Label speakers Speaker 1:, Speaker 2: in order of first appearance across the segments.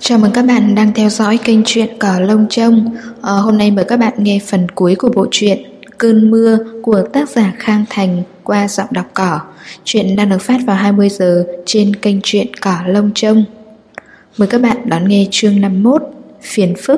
Speaker 1: Chào mừng các bạn đang theo dõi kênh truyện Cỏ Lông Trông. Hôm nay mời các bạn nghe phần cuối của bộ truyện Cơn Mưa của tác giả Khang Thành qua giọng đọc Cỏ. Truyện đang được phát vào 20 giờ trên kênh truyện Cỏ Lông Trông. Mời các bạn đón nghe chương 51, Phiền phức.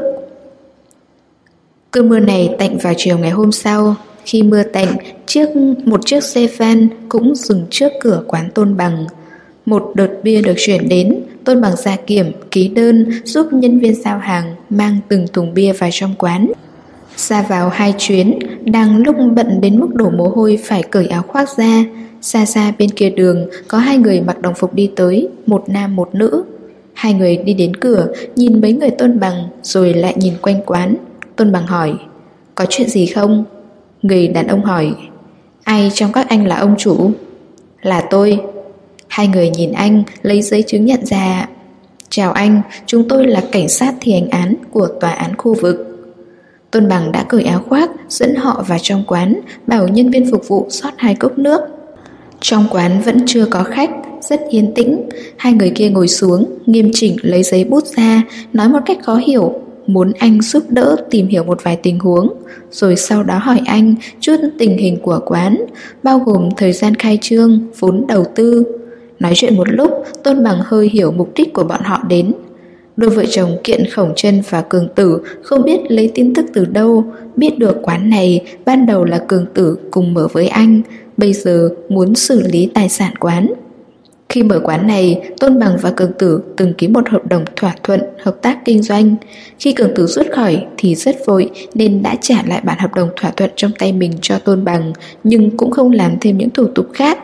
Speaker 1: Cơn mưa này tạnh vào chiều ngày hôm sau. Khi mưa tạnh, một chiếc xe van cũng dừng trước cửa quán Tôn Bằng. Một đợt bia được chuyển đến, Tôn Bằng ra kiểm, ký đơn, giúp nhân viên giao hàng mang từng thùng bia vào trong quán. Ra vào 2 chuyến, đang lúc bận đến mức đổ mồ hôi phải cởi áo khoác ra. Xa xa bên kia đường có 2 người mặc đồng phục đi tới, một nam một nữ. 2 người đi đến cửa, nhìn mấy người Tôn Bằng rồi lại nhìn quanh quán. Tôn Bằng hỏi, có chuyện gì không? Người đàn ông hỏi, ai trong các anh là ông chủ? Là tôi. 2 người nhìn anh, lấy giấy chứng nhận ra. Chào anh, chúng tôi là cảnh sát thi hành án của tòa án khu vực. Tôn Bằng đã cởi áo khoác, dẫn họ vào trong quán, bảo nhân viên phục vụ rót 2 cốc nước. Trong quán vẫn chưa có khách, rất yên tĩnh. 2 người kia ngồi xuống, nghiêm chỉnh lấy giấy bút ra, nói một cách khó hiểu, muốn anh giúp đỡ tìm hiểu một vài tình huống, rồi sau đó hỏi anh chút tình hình của quán, bao gồm thời gian khai trương, vốn đầu tư. Nói chuyện một lúc, Tôn Bằng hơi hiểu mục đích của bọn họ đến. Đôi vợ chồng Kiện Khổng Trân và Cường Tử không biết lấy tin tức từ đâu, biết được quán này ban đầu là Cường Tử cùng mở với anh, bây giờ muốn xử lý tài sản quán. Khi mở quán này, Tôn Bằng và Cường Tử từng ký một hợp đồng thỏa thuận hợp tác kinh doanh. Khi Cường Tử rút khỏi thì rất vội nên đã trả lại bản hợp đồng thỏa thuận trong tay mình cho Tôn Bằng, nhưng cũng không làm thêm những thủ tục khác.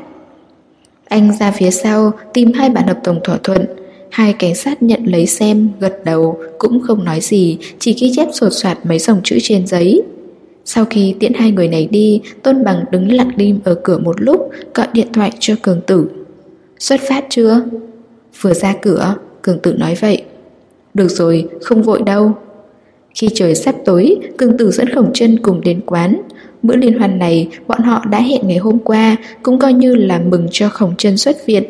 Speaker 1: Anh ra phía sau tìm 2 bản hợp đồng thỏa thuận. 2 cảnh sát nhận lấy xem, gật đầu, cũng không nói gì, chỉ ghi chép sột soạt mấy dòng chữ trên giấy. Sau khi tiễn 2 người này đi, Tôn Bằng đứng lặng im ở cửa một lúc, gọi điện thoại cho Cường Tử. Xuất phát chưa? Vừa ra cửa, Cường Tử nói vậy. Được rồi, không vội đâu. Khi trời sắp tối, Cường Tử dẫn Khổng Trân cùng đến quán. Bữa liên hoan này bọn họ đã hẹn ngày hôm qua, cũng coi như là mừng cho Khổng Trân xuất viện.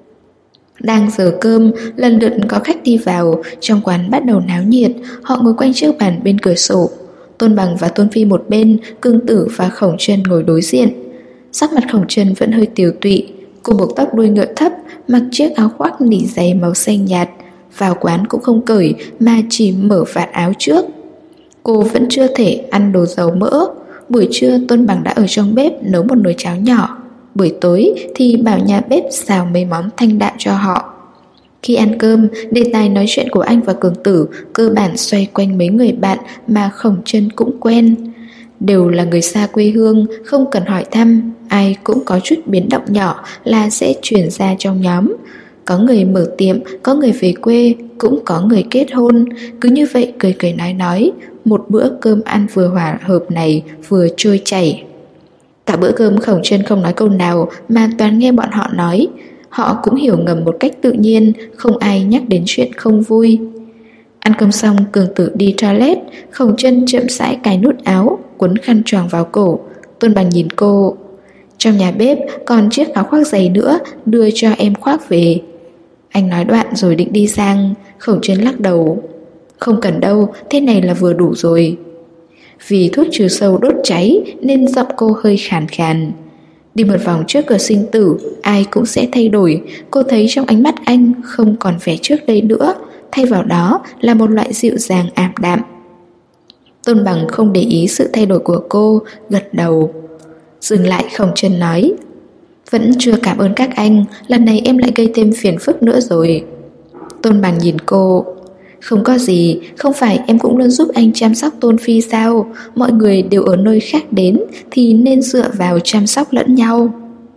Speaker 1: Đang giờ cơm, lần lượt có khách đi vào, trong quán bắt đầu náo nhiệt, họ ngồi quanh chiếc bàn bên cửa sổ. Tôn Bằng và Tôn Phi một bên, Cường Tử và Khổng Trân ngồi đối diện. Sắc mặt Khổng Trân vẫn hơi tiều tụy, cô buộc tóc đuôi ngựa thấp, mặc chiếc áo khoác nỉ dày màu xanh nhạt, vào quán cũng không cởi mà chỉ mở vạt áo trước. Cô vẫn chưa thể ăn đồ dầu mỡ. Buổi trưa Tôn Bằng đã ở trong bếp nấu một nồi cháo nhỏ. Buổi tối thì bảo nhà bếp xào mấy món thanh đạm cho họ. Khi ăn cơm, đề tài nói chuyện của anh và Cường Tử cơ bản xoay quanh mấy người bạn mà Khổng Trân cũng quen. Đều là người xa quê hương, không cần hỏi thăm, ai cũng có chút biến động nhỏ là sẽ truyền ra trong nhóm. Có người mở tiệm, có người về quê, cũng có người kết hôn. Cứ như vậy cười cười nói, một bữa cơm ăn vừa hòa hợp này vừa trôi chảy. Cả bữa cơm Khổng Trân không nói câu nào mà toàn nghe bọn họ nói. Họ cũng hiểu ngầm một cách tự nhiên, không ai nhắc đến chuyện không vui. Ăn cơm xong, Cường Tử đi toilet, Khổng Trân chậm rãi cài nút áo, quấn khăn choàng vào cổ. Tôn Bằng nhìn cô. Trong nhà bếp còn chiếc áo khoác dày nữa, đưa cho em khoác về. Anh nói đoạn rồi định đi sang. Khổng Trân lắc đầu. Không cần đâu, thế này là vừa đủ rồi. Vì thuốc trừ sâu đốt cháy nên giọng cô hơi khàn khàn. Đi một vòng trước cửa sinh tử, ai cũng sẽ thay đổi. Cô thấy trong ánh mắt anh không còn vẻ trước đây nữa, thay vào đó là một loại dịu dàng ảm đạm. Tôn Bằng không để ý sự thay đổi của cô, gật đầu. Dừng lại, Khổng Trân nói, vẫn chưa cảm ơn các anh, lần này em lại gây thêm phiền phức nữa rồi. Tôn Bằng nhìn cô. Không có gì, không phải em cũng luôn giúp anh chăm sóc Tôn Phi sao? Mọi người đều ở nơi khác đến thì nên dựa vào chăm sóc lẫn nhau.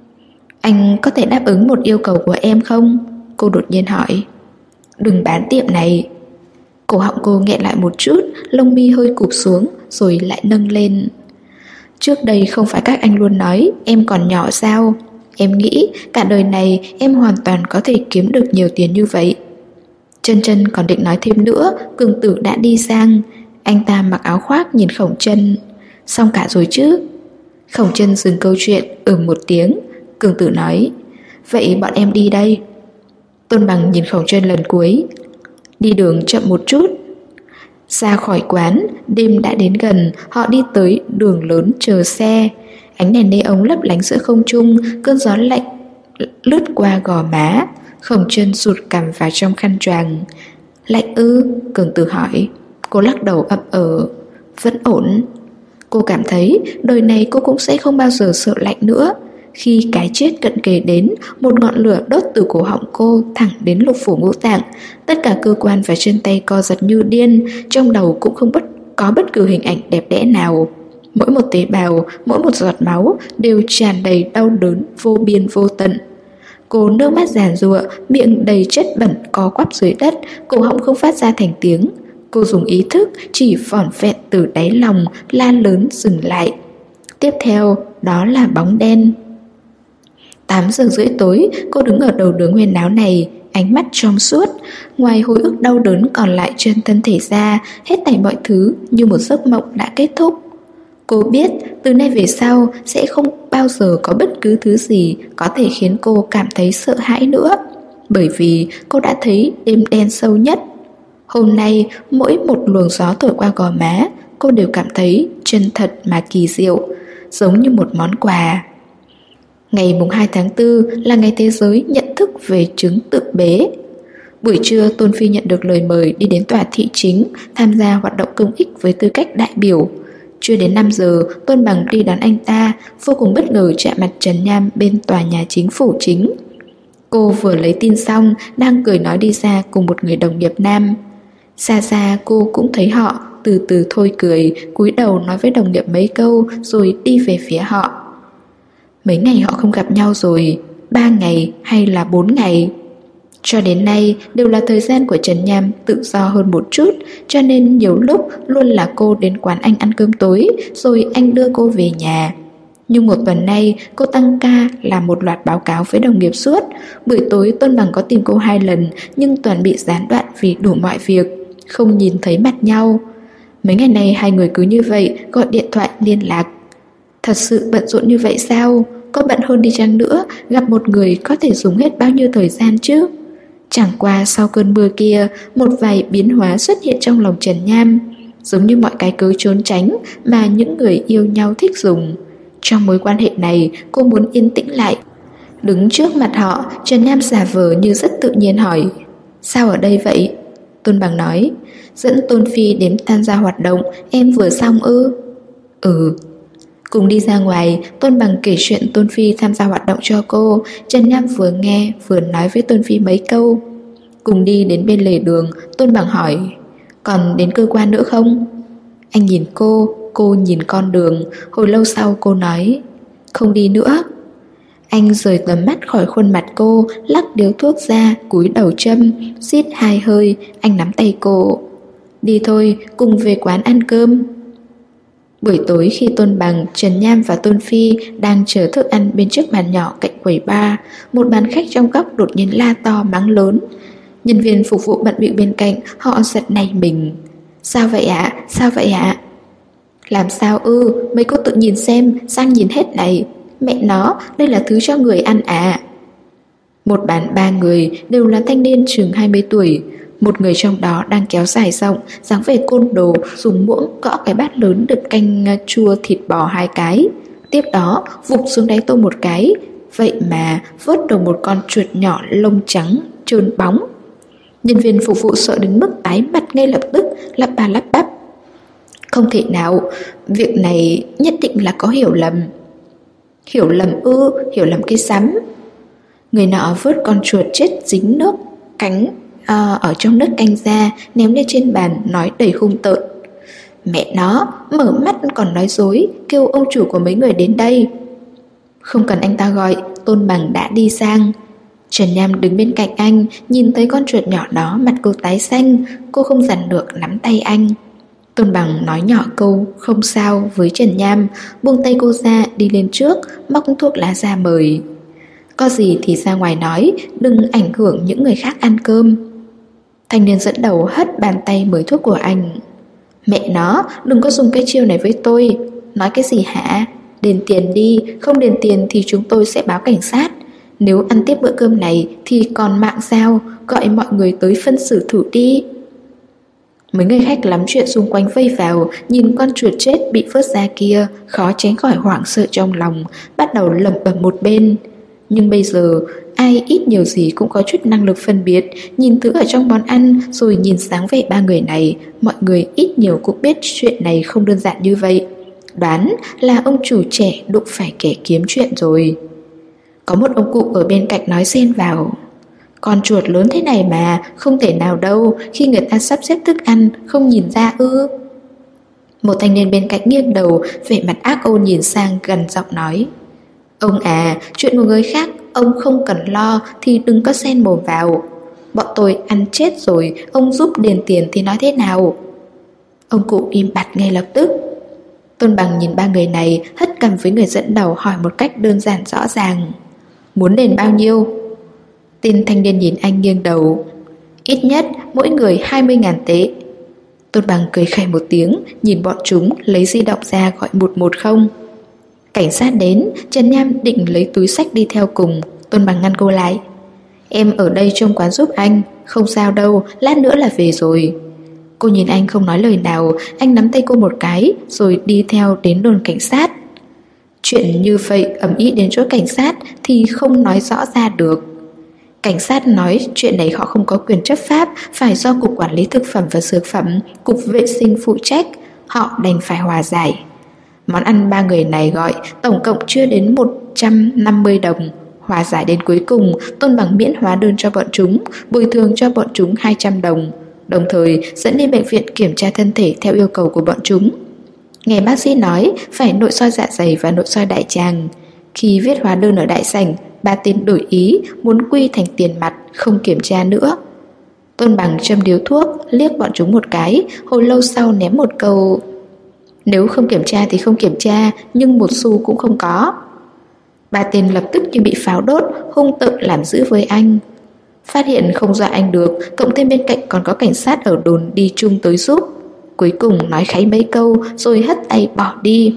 Speaker 1: Anh có thể đáp ứng một yêu cầu của em không? Cô đột nhiên hỏi. Đừng bán tiệm này. Cổ họng cô nghẹn lại một chút, lông mi hơi cụp xuống rồi lại nâng lên. Trước đây không phải các anh luôn nói em còn nhỏ sao? Em nghĩ cả đời này em hoàn toàn có thể kiếm được nhiều tiền như vậy. Trân còn định nói thêm nữa, Cường Tử đã đi sang. Anh ta mặc áo khoác nhìn Khổng Trân. Xong cả rồi chứ? Khổng Trân dừng câu chuyện, một tiếng. Cường Tử nói, vậy bọn em đi đây. Tôn Bằng nhìn Khổng Trân lần cuối. đi đường chậm một chút. Ra khỏi quán, đêm đã đến gần, họ đi tới đường lớn chờ xe. Ánh đèn neon lấp lánh giữa không trung, cơn gió lạnh lướt qua gò má. Khổng Chân rụt cằm vào trong khăn choàng. Lạnh ư? Cường Tử hỏi. Cô lắc đầu ậm ờ. Vẫn ổn. Cô cảm thấy đời này cô cũng sẽ không bao giờ sợ lạnh nữa. Khi cái chết cận kề đến, một ngọn lửa đốt từ cổ họng cô thẳng đến lục phủ ngũ tạng. Tất cả cơ quan và chân tay co giật như điên, trong đầu cũng không có bất cứ hình ảnh đẹp đẽ nào. Mỗi một tế bào, mỗi một giọt máu đều tràn đầy đau đớn vô biên vô tận. Cô nước mắt giàn giụa, miệng đầy chất bẩn co quắp dưới đất, cổ họng không phát ra thành tiếng. Cô dùng ý thức chỉ vỏn vẹn từ đáy lòng la lớn dừng lại. Tiếp theo đó là bóng đen. 8 giờ rưỡi tối, cô đứng ở đầu đường huyên náo này, ánh mắt trong suốt. Ngoài hồi ức đau đớn còn lại trên thân thể ra, hết thảy mọi thứ như một giấc mộng đã kết thúc. Cô biết từ nay về sau sẽ không bao giờ có bất cứ thứ gì có thể khiến cô cảm thấy sợ hãi nữa, bởi vì cô đã thấy đêm đen sâu nhất. Hôm nay, mỗi một luồng gió thổi qua gò má, cô đều cảm thấy chân thật mà kỳ diệu, giống như một món quà. Ngày mùng 2 tháng 4 là ngày thế giới nhận thức về chứng tự bế. Buổi trưa, Tôn Phi nhận được lời mời đi đến tòa thị chính tham gia hoạt động công ích với tư cách đại biểu. Chưa đến 5 giờ, Tôn Bằng đi đón anh ta, vô cùng bất ngờ chạm mặt Trần Nham bên tòa nhà chính phủ chính. Cô vừa lấy tin xong, đang cười nói đi ra cùng một người đồng nghiệp nam. Xa xa cô cũng thấy họ, từ từ thôi cười, cúi đầu nói với đồng nghiệp mấy câu rồi đi về phía họ. Mấy ngày họ không gặp nhau rồi, 3 ngày hay là 4 ngày? Cho đến nay đều là thời gian của Trần Nham tự do hơn một chút, cho nên nhiều lúc luôn là cô đến quán anh ăn cơm tối, rồi anh đưa cô về nhà. Nhưng một tuần nay cô tăng ca làm một loạt báo cáo với đồng nghiệp suốt. Buổi tối Tôn Bằng có tìm cô 2 lần, nhưng toàn bị gián đoạn vì đủ mọi việc, không nhìn thấy mặt nhau. Mấy ngày nay hai người cứ như vậy gọi điện thoại liên lạc. Thật sự bận rộn như vậy sao? Có bận hơn đi chăng nữa, gặp một người có thể dùng hết bao nhiêu thời gian chứ? Chẳng qua sau cơn mưa kia, một vài biến hóa xuất hiện trong lòng Trần Nham, giống như mọi cái cớ trốn tránh mà những người yêu nhau thích dùng. Trong mối quan hệ này, cô muốn yên tĩnh lại. Đứng trước mặt họ, Trần Nham giả vờ như rất tự nhiên hỏi: Sao ở đây vậy? Tôn Bằng nói: Dẫn Tôn Phi đến tham gia hoạt động, em vừa xong ư? Ừ. Cùng đi ra ngoài, Tôn Bằng kể chuyện Tôn Phi tham gia hoạt động cho cô. Trần Nham vừa nghe vừa nói với Tôn Phi mấy câu. Cùng đi đến bên lề đường, Tôn Bằng hỏi: Còn đến cơ quan nữa không? Anh nhìn cô nhìn con đường. Hồi lâu sau cô nói: Không đi nữa. Anh rời tầm mắt khỏi khuôn mặt cô, lắc điếu thuốc ra, cúi đầu châm, xít 2 hơi. Anh nắm tay cô: Đi thôi, cùng về quán ăn cơm. Buổi tối khi Tôn Bằng, Trần Nham và Tôn Phi đang chờ thức ăn bên chiếc bàn nhỏ cạnh quầy bar, một bàn khách trong góc đột nhiên la to mắng lớn. Nhân viên phục vụ bận bịu bên cạnh, họ giật nảy mình. Sao vậy ạ? Sao vậy ạ? Làm sao ư? Mấy cô tự nhìn xem, sang nhìn hết này. Mẹ nó, đây là thứ cho người ăn à? Một bàn 3 người đều là thanh niên chừng 20 tuổi. Một người trong đó đang kéo dài giọng, dáng vẻ côn đồ, dùng muỗng gõ cái bát lớn đựng canh chua thịt bò 2 cái. Tiếp đó vụt xuống đáy tô 1 cái. Vậy mà vớt được một con chuột nhỏ lông trắng trơn bóng. Nhân viên phục vụ sợ đến mức tái mặt ngay lập tức, lắp ba lắp bắp: Không thể nào, việc này nhất định là có hiểu lầm. Hiểu lầm ư? Hiểu lầm cái rắm. Người nọ vớt con chuột chết dính nước cánh ở trong nước canh ra, ném lên trên bàn, nói đầy hung tợn: Mẹ nó, mở mắt còn nói dối, kêu ông chủ của mấy người đến đây. Không cần anh ta gọi, Tôn Bằng đã đi sang. Trần Nham đứng bên cạnh anh, nhìn thấy con chuột nhỏ đó, mặt cô tái xanh. Cô không dằn được nắm tay anh. Tôn Bằng nói nhỏ câu không sao với Trần Nham, buông tay cô ra, đi lên trước, móc thuốc lá ra mời. Có gì thì ra ngoài nói, đừng ảnh hưởng những người khác ăn cơm. Thanh niên dẫn đầu hất bàn tay mời thuốc của anh. Mẹ nó, đừng có dùng cái chiêu này với tôi. Nói cái gì hả? Đền tiền đi, không đền tiền thì chúng tôi sẽ báo cảnh sát. Nếu ăn tiếp bữa cơm này thì còn mạng sao, gọi mọi người tới phân xử thử đi. Mấy người khách lắm chuyện xung quanh vây vào, nhìn con chuột chết bị vớt ra kia, khó tránh khỏi hoảng sợ trong lòng, bắt đầu lẩm bẩm một bên. Nhưng bây giờ, ai ít nhiều gì cũng có chút năng lực phân biệt, nhìn thứ ở trong món ăn rồi nhìn dáng vẻ ba người này, mọi người ít nhiều cũng biết chuyện này không đơn giản như vậy. Đoán là ông chủ trẻ đụng phải kẻ kiếm chuyện rồi. Có một ông cụ ở bên cạnh nói xen vào: con chuột lớn thế này mà, không thể nào đâu, khi người ta sắp xếp thức ăn, không nhìn ra ư? Một thanh niên bên cạnh nghiêng đầu, vẻ mặt ác ôn nhìn sang gần giọng nói: ông à, chuyện của người khác, ông không cần lo thì đừng có xen mồm vào. Bọn tôi ăn chết rồi, ông giúp đền tiền thì nói thế nào? Ông cụ im bặt ngay lập tức. Tôn Bằng nhìn ba người này, hất cằm với người dẫn đầu hỏi một cách đơn giản rõ ràng: muốn đền bao nhiêu? Tên thanh niên nhìn anh nghiêng đầu: ít nhất mỗi người 20.000 tệ. Tôn Bằng cười khẩy một tiếng, nhìn bọn chúng, lấy di động ra gọi 110. Cảnh sát đến, Trần Nham định lấy túi xách đi theo cùng. Tôn Bằng ngăn cô lại: em ở đây trông quán giúp anh, không sao đâu, lát nữa là về rồi. Cô nhìn anh không nói lời nào, anh nắm tay cô một cái rồi đi theo đến đồn cảnh sát. Chuyện như vậy ầm ĩ đến chỗ cảnh sát thì không nói rõ ra được. Cảnh sát nói chuyện này họ không có quyền chấp pháp, phải do Cục Quản lý Thực phẩm và Dược phẩm, Cục Vệ sinh phụ trách. Họ đành phải hòa giải. Món ăn ba người này gọi tổng cộng chưa đến 150 đồng. Hòa giải đến cuối cùng, Tôn Bằng miễn hóa đơn cho bọn chúng, bồi thường cho bọn chúng 200 đồng, đồng thời dẫn đi bệnh viện kiểm tra thân thể theo yêu cầu của bọn chúng. Nghe bác sĩ nói phải nội soi dạ dày và nội soi đại tràng. Khi viết hóa đơn ở đại sảnh, ba tên đổi ý, muốn quy thành tiền mặt, không kiểm tra nữa. Tôn Bằng châm điếu thuốc, liếc bọn chúng một cái, hồi lâu sau ném một câu: nếu không kiểm tra thì không kiểm tra, nhưng một xu cũng không có. Ba tên lập tức như bị pháo đốt, hung tợn làm dữ với anh. Phát hiện không dọa anh được, cộng thêm bên cạnh còn có cảnh sát ở đồn đi chung tới giúp. Cuối cùng nói kháy mấy câu rồi hất tay bỏ đi.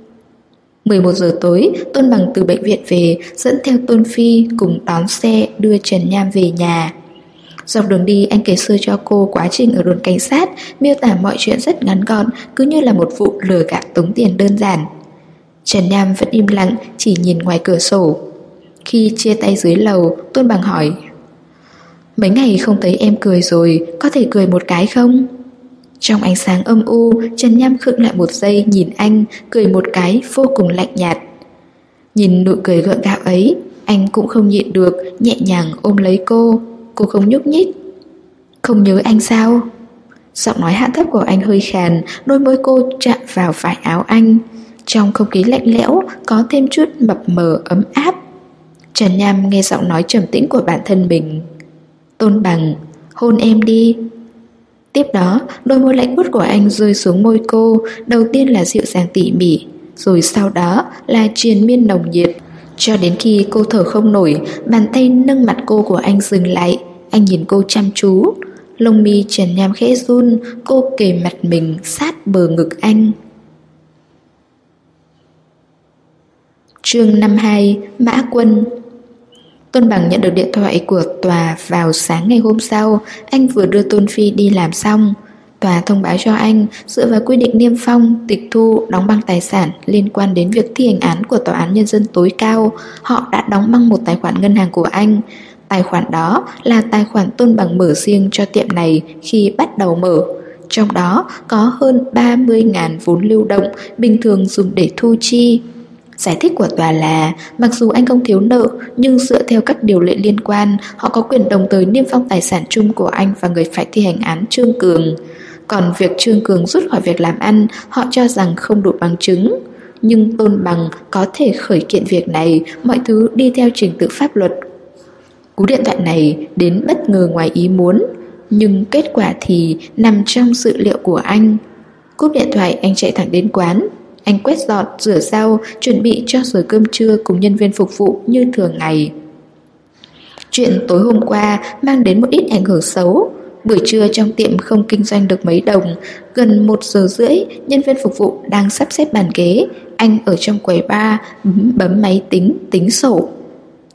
Speaker 1: 11 giờ tối, Tôn Bằng từ bệnh viện về, dẫn theo Tôn Phi cùng đón xe đưa Trần Nham về nhà. Dọc đường đi anh kể sơ cho cô quá trình ở đồn cảnh sát, miêu tả mọi chuyện rất ngắn gọn, cứ như là một vụ lừa gạt tống tiền đơn giản. Trần Nham vẫn im lặng, chỉ nhìn ngoài cửa sổ. Khi chia tay dưới lầu, Tôn Bằng hỏi: mấy ngày không thấy em cười rồi, có thể cười một cái không? Trong ánh sáng âm u, Trần Nham khựng lại một giây nhìn anh, cười một cái vô cùng lạnh nhạt. Nhìn nụ cười gượng gạo ấy, anh cũng không nhịn được, nhẹ nhàng ôm lấy cô. Cô không nhúc nhích. Không nhớ anh sao? Giọng nói hạ thấp của anh hơi khàn, đôi môi cô chạm vào vải áo anh. Trong không khí lạnh lẽo, có thêm chút mập mờ ấm áp. Trần Nham nghe giọng nói trầm tĩnh của bản thân mình. Tôn Bằng, hôn em đi. Tiếp đó, đôi môi lạnh buốt của anh rơi xuống môi cô, đầu tiên là dịu dàng tỉ mỉ, rồi sau đó là triền miên nồng nhiệt. Cho đến khi cô thở không nổi, bàn tay nâng mặt cô của anh dừng lại. Anh nhìn cô chăm chú. Lông mi Trần Nham khẽ run, cô kề mặt mình sát bờ ngực anh. Chương 52, Mã Quân. Tôn Bằng nhận được điện thoại của tòa vào sáng ngày hôm sau. Anh vừa đưa Tôn Phi đi làm xong. Tòa thông báo cho anh, dựa vào quy định niêm phong, tịch thu, đóng băng tài sản liên quan đến việc thi hành án của Tòa án Nhân dân tối cao, họ đã đóng băng một tài khoản ngân hàng của anh. Tài khoản đó là tài khoản Tôn Bằng mở riêng cho tiệm này khi bắt đầu mở. Trong đó có hơn 30.000 vốn lưu động, bình thường dùng để thu chi. Giải thích của tòa là, mặc dù anh không thiếu nợ, nhưng dựa theo các điều lệ liên quan, họ có quyền đồng thời niêm phong tài sản chung của anh và người phải thi hành án Trương Cường. Còn việc Trương Cường rút khỏi việc làm ăn, họ cho rằng không đủ bằng chứng. Nhưng Tôn Bằng có thể khởi kiện việc này, mọi thứ đi theo trình tự pháp luật. Cú điện thoại này đến bất ngờ ngoài ý muốn, nhưng kết quả thì nằm trong dự liệu của anh. Cúp điện thoại, anh chạy thẳng đến quán. Anh quét dọn, rửa rau, chuẩn bị cho giờ cơm trưa cùng nhân viên phục vụ như thường ngày. Chuyện tối hôm qua mang đến một ít ảnh hưởng xấu. Buổi trưa trong tiệm không kinh doanh được mấy đồng. Gần 1 giờ rưỡi, nhân viên phục vụ đang sắp xếp bàn ghế. Anh ở trong quầy bar bấm máy tính, tính sổ.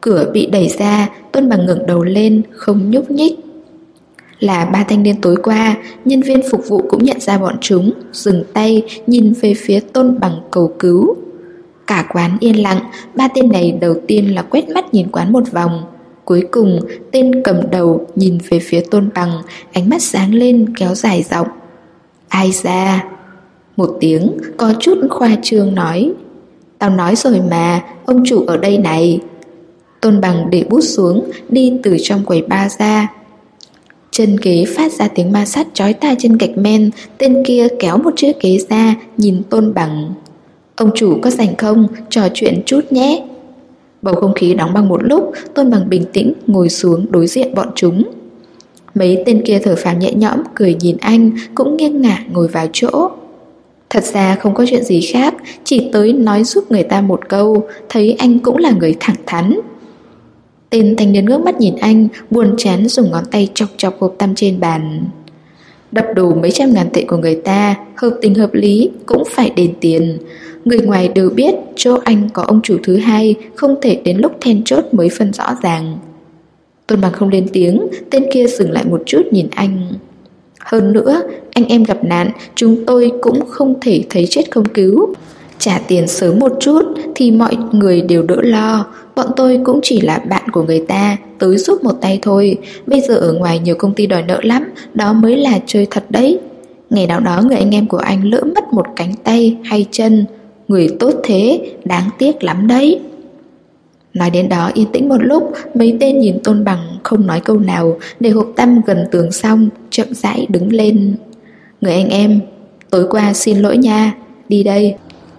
Speaker 1: Cửa bị đẩy ra, Tôn Bằng ngẩng đầu lên, không nhúc nhích. Là 3 thanh niên tối qua. Nhân viên phục vụ cũng nhận ra bọn chúng, dừng tay nhìn về phía Tôn Bằng cầu cứu. Cả quán yên lặng. 3 tên này đầu tiên là quét mắt nhìn quán một vòng. Cuối cùng tên cầm đầu nhìn về phía Tôn Bằng, ánh mắt sáng lên kéo dài giọng: "Ai ra?" Một tiếng có chút khoa trương nói: "Tao nói rồi mà, ông chủ ở đây này." Tôn Bằng để bút xuống, đi từ trong quầy bar ra. Chân ghế phát ra tiếng ma sát chói tai trên gạch men. Tên kia kéo một chiếc ghế ra, nhìn Tôn Bằng: "Ông chủ có rảnh không? Trò chuyện chút nhé." Bầu không khí đóng băng một lúc. Tôn Bằng bình tĩnh ngồi xuống đối diện bọn chúng. Mấy tên kia thở phào nhẹ nhõm, cười nhìn anh, cũng nghiêng ngả ngồi vào chỗ. Thật ra không có chuyện gì khác, chỉ tới nói giúp người ta một câu, thấy anh cũng là người thẳng thắn. Tên thanh niên ngước mắt nhìn anh, buồn chán dùng ngón tay chọc chọc hộp tăm trên bàn. Đập đổ mấy trăm ngàn tệ của người ta, hợp tình hợp lý, cũng phải đền tiền. Người ngoài đều biết chỗ anh có ông chủ thứ hai, không thể đến lúc then chốt mới phân rõ ràng. Tôn Bằng không lên tiếng, tên kia dừng lại một chút nhìn anh. Hơn nữa, anh em gặp nạn, chúng tôi cũng không thể thấy chết không cứu. Trả tiền sớm một chút thì mọi người đều đỡ lo. Bọn tôi cũng chỉ là bạn của người ta, tới giúp một tay thôi. Bây giờ ở ngoài nhiều công ty đòi nợ lắm, đó mới là chơi thật đấy. Ngày nào đó người anh em của anh lỡ mất một cánh tay hay chân. Người tốt thế, đáng tiếc lắm đấy. Nói đến đó yên tĩnh một lúc, mấy tên nhìn Tôn Bằng không nói câu nào, để hộp tăm gần tường xong, chậm rãi đứng lên. Người anh em, tối qua xin lỗi nha, đi đây.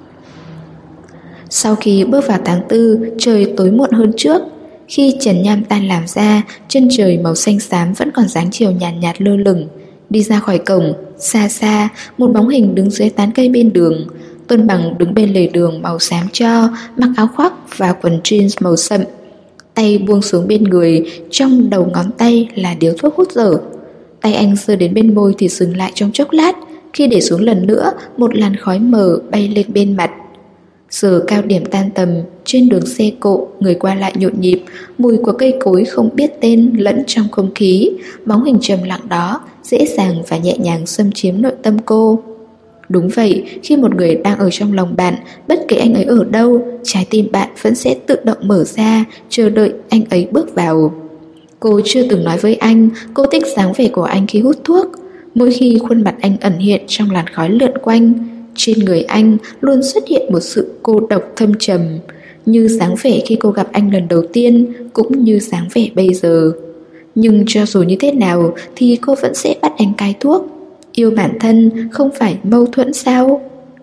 Speaker 1: Sau khi bước vào tháng 4, trời tối muộn hơn trước. Khi trần nham tan làm ra, chân trời màu xanh xám vẫn còn dáng chiều nhàn nhạt lơ lửng. Đi ra khỏi cổng, xa xa, một bóng hình đứng dưới tán cây bên đường. Tôn Bằng đứng bên lề đường màu xám cho, mặc áo khoác và quần jeans màu sậm. Tay buông xuống bên người, trong đầu ngón tay là điếu thuốc hút dở. Tay anh giơ đến bên môi thì dừng lại trong chốc lát. Khi để xuống lần nữa, một làn khói mờ bay lên bên mặt. Giờ cao điểm tan tầm, trên đường xe cộ, người qua lại nhộn nhịp, mùi của cây cối không biết tên lẫn trong không khí. Bóng hình trầm lặng đó dễ dàng và nhẹ nhàng xâm chiếm nội tâm cô. Đúng vậy, khi một người đang ở trong lòng bạn, bất kể anh ấy ở đâu, trái tim bạn vẫn sẽ tự động mở ra, chờ đợi anh ấy bước vào. Cô chưa từng nói với anh, cô thích dáng vẻ của anh khi hút thuốc. Mỗi khi khuôn mặt anh ẩn hiện trong làn khói lượn quanh, trên người anh luôn xuất hiện một sự cô độc thâm trầm, như dáng vẻ khi cô gặp anh lần đầu tiên, cũng như dáng vẻ bây giờ. Nhưng cho dù như thế nào thì cô vẫn sẽ bắt anh cai thuốc. Yêu bản thân không phải mâu thuẫn sao?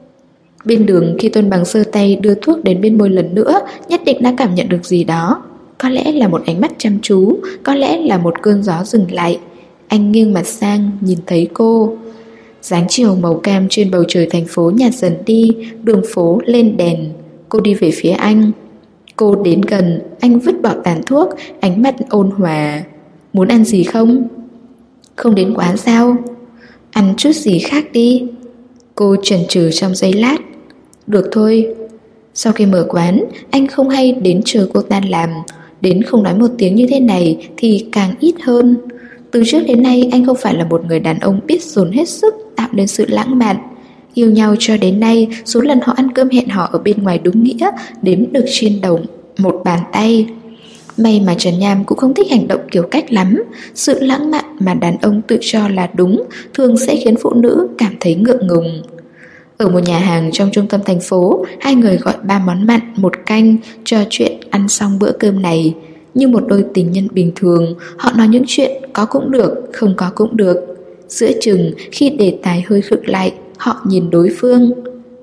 Speaker 1: Bên đường khi Tôn Bằng giơ tay đưa thuốc đến bên môi lần nữa, nhất định đã cảm nhận được gì đó. Có lẽ là một ánh mắt chăm chú, có lẽ là một cơn gió dừng lại. Anh nghiêng mặt sang nhìn thấy cô. Dáng chiều màu cam trên bầu trời thành phố nhạt dần đi, đường phố lên đèn. Cô đi về phía anh. Cô đến gần, anh vứt bỏ tàn thuốc, ánh mắt ôn hòa. Muốn ăn gì không? Không đến quán sao? Ăn chút gì khác đi. Cô chần chừ trong giây lát. Được thôi. Sau khi mở quán, anh không hay đến chờ cô tan làm. Đến không nói một tiếng như thế này thì càng ít hơn. Từ trước đến nay anh không phải là một người đàn ông biết dồn hết sức tạo nên sự lãng mạn. Yêu nhau cho đến nay, số lần họ ăn cơm hẹn hò ở bên ngoài đúng nghĩa đếm được trên đầu một bàn tay. May mà Trần Nham cũng không thích hành động kiểu cách lắm. Sự lãng mạn mà đàn ông tự cho là đúng thường sẽ khiến phụ nữ cảm thấy ngượng ngùng. Ở một nhà hàng trong trung tâm thành phố, hai người gọi 3 món mặn, 1 canh, trò chuyện ăn xong bữa cơm này. Như một đôi tình nhân bình thường, họ nói những chuyện có cũng được, không có cũng được. Giữa chừng, khi đề tài hơi khựng lại, họ nhìn đối phương.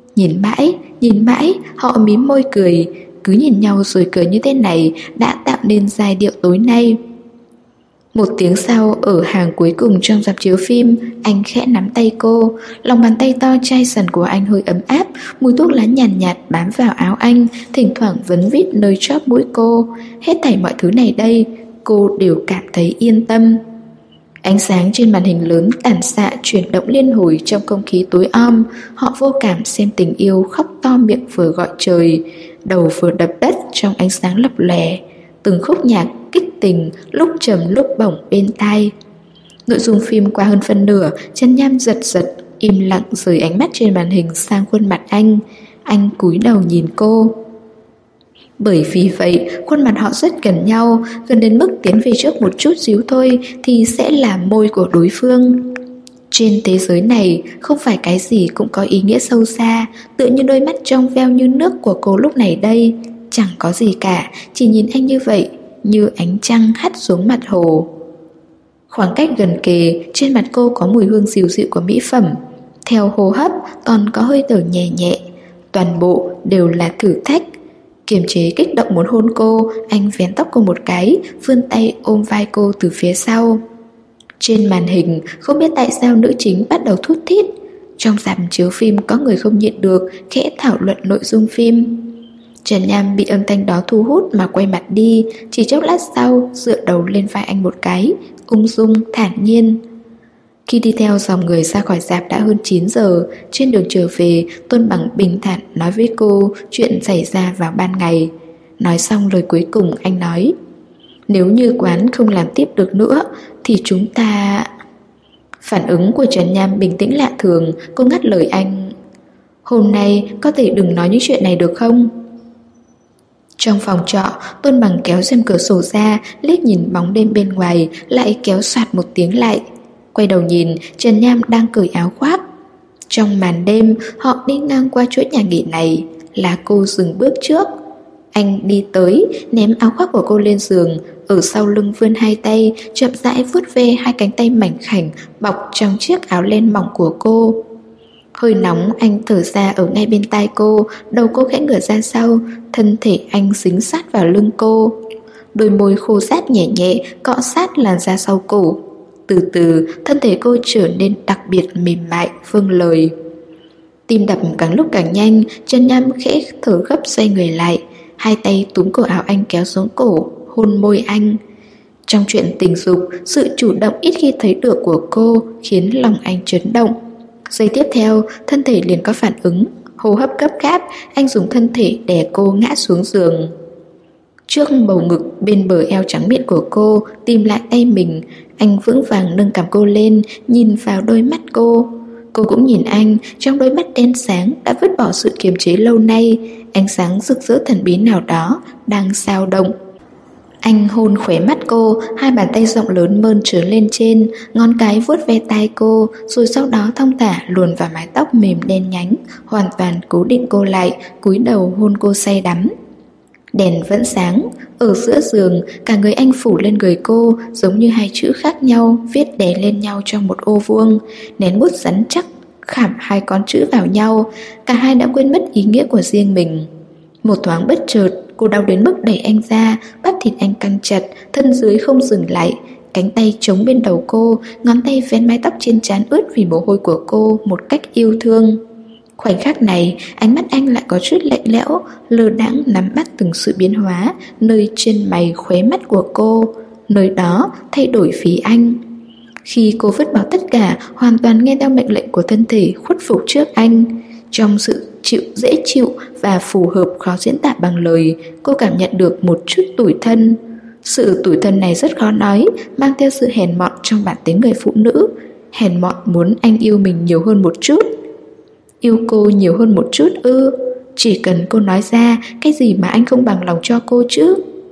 Speaker 1: Nhìn mãi, họ mím môi cười. Cứ nhìn nhau rồi cười như thế này đã tạo nên giai điệu tối nay. 1 tiếng sau, ở hàng cuối cùng trong rạp chiếu phim, anh khẽ nắm tay cô. Lòng bàn tay to chai sần của anh hơi ấm áp, mùi thuốc lá nhàn nhạt bám vào áo anh, thỉnh thoảng vấn vít nơi chóp mũi cô. Hết thảy mọi thứ này đây, cô đều cảm thấy yên tâm. Ánh sáng trên màn hình lớn tản xạ chuyển động liên hồi trong không khí tối om. Họ vô cảm xem tình yêu khóc to miệng vừa gọi trời, đầu vừa đập đất trong ánh sáng lập lòe. từng khúc nhạc kích tình, lúc trầm lúc bổng bên tai. Nội dung phim qua hơn phân nửa, Trần Nham giật giật, im lặng rời ánh mắt trên màn hình sang khuôn mặt anh. Anh cúi đầu nhìn cô. Bởi vì vậy, khuôn mặt họ rất gần nhau, gần đến mức tiến về trước một chút xíu thôi thì sẽ là môi của đối phương. Trên thế giới này, không phải cái gì cũng có ý nghĩa sâu xa, tựa như đôi mắt trong veo như nước của cô lúc này đây. Chẳng có gì cả, chỉ nhìn anh như vậy, như ánh trăng hắt xuống mặt hồ. Khoảng cách gần kề, trên mặt cô có mùi hương dịu dịu của mỹ phẩm. Theo hô hấp, còn có hơi thở nhẹ nhẹ. Toàn bộ đều là thử thách. Kiềm chế kích động muốn hôn cô, anh vén tóc cô một cái, vươn tay ôm vai cô từ phía sau. Trên màn hình, không biết tại sao nữ chính bắt đầu thút thít. Trong rạp chiếu phim có người không nhịn được, khẽ thảo luận nội dung phim. Trần Nham bị âm thanh đó thu hút mà quay mặt đi, chỉ chốc lát sau dựa đầu lên vai anh một cái, ung dung, thản nhiên. Khi đi theo dòng người ra khỏi rạp đã hơn 9 giờ, trên đường trở về, Tôn Bằng bình thản nói với cô chuyện xảy ra vào ban ngày. Nói xong lời cuối cùng anh nói, nếu như quán không làm tiếp được nữa thì chúng ta... Phản ứng của Trần Nham bình tĩnh lạ thường, cô ngắt lời anh. Hôm nay có thể đừng nói những chuyện này được không? Trong phòng trọ, Tôn Bằng kéo rèm cửa sổ ra, liếc nhìn bóng đêm bên ngoài, lại kéo soạt một tiếng lại. Quay đầu nhìn, Trần Nham đang cởi áo khoác. Trong màn đêm, họ đi ngang qua chuỗi nhà nghỉ này, là cô dừng bước trước. Anh đi tới, ném áo khoác của cô lên giường, ở sau lưng vươn hai tay, chậm rãi vuốt ve hai cánh tay mảnh khảnh bọc trong chiếc áo len mỏng của cô. Hơi nóng anh thở ra ở ngay bên tai cô, đầu cô khẽ ngửa ra sau, thân thể anh dính sát vào lưng cô. Đôi môi khô rát nhẹ nhẹ cọ sát làn da sau cổ. Từ từ, thân thể cô trở nên đặc biệt mềm mại, vâng lời. Tim đập càng lúc càng nhanh, Trần Nham khẽ thở gấp xoay người lại, hai tay túm cổ áo anh kéo xuống cổ, hôn môi anh. Trong chuyện tình dục, sự chủ động ít khi thấy được của cô khiến lòng anh chấn động. Giây tiếp theo, thân thể liền có phản ứng, hô hấp gấp gáp, anh dùng thân thể đè cô ngã xuống giường. Trước bầu ngực bên bờ eo trắng miệng của cô, tìm lại tay mình, anh vững vàng nâng cằm cô lên, nhìn vào đôi mắt cô. Cô cũng nhìn anh, trong đôi mắt đen sáng đã vứt bỏ sự kiềm chế lâu nay, ánh sáng rực rỡ thần bí nào đó đang dao động. Anh hôn khóe mắt cô, hai bàn tay rộng lớn mơn trớn lên trên, ngón cái vuốt ve tai cô, rồi sau đó thong thả luồn vào mái tóc mềm đen nhánh, hoàn toàn cố định cô lại, cúi đầu hôn cô say đắm. Đèn vẫn sáng, ở giữa giường, cả người anh phủ lên người cô, giống như hai chữ khác nhau viết đè lên nhau trong một ô vuông, nén bút rắn chắc khảm hai con chữ vào nhau, cả hai đã quên mất ý nghĩa của riêng mình. Một thoáng bất chợt, cô đau đến mức đẩy anh ra, bắp thịt anh căng chặt, thân dưới không dừng lại, cánh tay chống bên đầu cô, ngón tay vén mái tóc trên trán ướt vì mồ hôi của cô một cách yêu thương. Khoảnh khắc này, ánh mắt anh lại có chút lạnh lẽo, lơ đãng nắm bắt từng sự biến hóa nơi trên mày khóe mắt của cô, nơi đó thay đổi vì anh. Khi cô vứt bỏ tất cả, hoàn toàn nghe theo mệnh lệnh của thân thể, khuất phục trước anh, trong sự dễ chịu và phù hợp khó diễn tả bằng lời, cô cảm nhận được một chút tủi thân. Sự tủi thân này rất khó nói, mang theo sự hèn mọn trong bản tính người phụ nữ. Hèn mọn muốn anh yêu mình nhiều hơn một chút. Yêu cô nhiều hơn một chút ư? Chỉ cần cô nói ra, cái gì mà anh không bằng lòng cho cô chứ?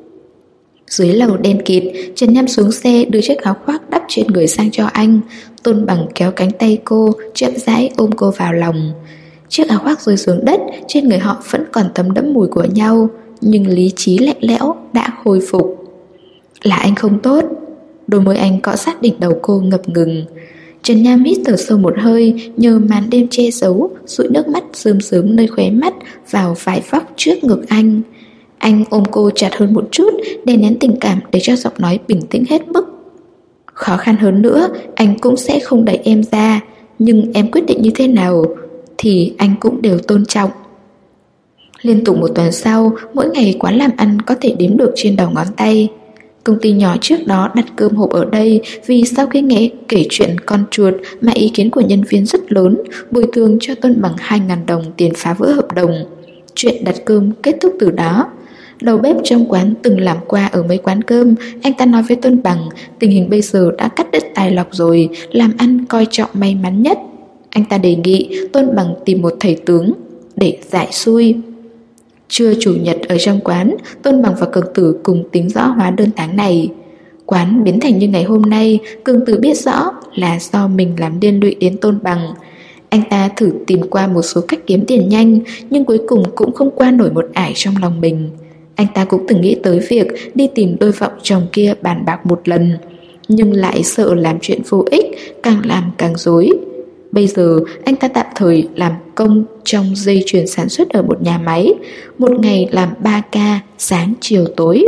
Speaker 1: Dưới lầu đen kịt, Trần Nham xuống xe đưa chiếc áo khoác đắp trên người sang cho anh. Tôn Bằng kéo cánh tay cô, chậm rãi ôm cô vào lòng. Chiếc áo khoác rơi xuống đất, trên người họ vẫn còn thấm đẫm mùi của nhau, nhưng lý trí lạnh lẽo đã khôi phục. Là anh không tốt. Đôi môi anh cọ sát đỉnh đầu cô ngập ngừng. Trần Nham hít thở sâu một hơi, nhờ màn đêm che giấu, dụi nước mắt rơm rớm nơi khóe mắt vào vải vóc trước ngực anh. Anh ôm cô chặt hơn một chút, đè nén tình cảm để cho giọng nói bình tĩnh hết mức. Khó khăn hơn nữa, anh cũng sẽ không đẩy em ra, nhưng em quyết định như thế nào thì anh cũng đều tôn trọng. Liên tục một tuần sau, mỗi ngày quán làm ăn có thể đếm được trên đầu ngón tay. Công ty nhỏ trước đó đặt cơm hộp ở đây vì sau khi nghe kể chuyện con chuột mà ý kiến của nhân viên rất lớn, bồi thường cho Tôn Bằng 2.000 đồng tiền phá vỡ hợp đồng. Chuyện đặt cơm kết thúc từ đó. Đầu bếp trong quán từng làm qua ở mấy quán cơm. Anh ta nói với Tôn Bằng tình hình bây giờ đã cắt đứt tài lộc rồi, làm ăn coi trọng may mắn nhất. Anh ta đề nghị Tôn Bằng tìm một thầy tướng để giải xui. Trưa chủ nhật ở trong quán, Tôn Bằng và Cường Tử cùng tính rõ hóa đơn tháng này. Quán biến thành như ngày hôm nay, Cường Tử biết rõ là do mình làm liên lụy đến Tôn Bằng. Anh ta thử tìm qua một số cách kiếm tiền nhanh, nhưng cuối cùng cũng không qua nổi một ải trong lòng mình. Anh ta cũng từng nghĩ tới việc đi tìm đôi vợ chồng kia bàn bạc một lần, nhưng lại sợ làm chuyện vô ích, càng làm càng rối. Bây giờ anh ta tạm thời làm công trong dây chuyền sản xuất ở một nhà máy, một ngày làm 3 ca, sáng chiều tối.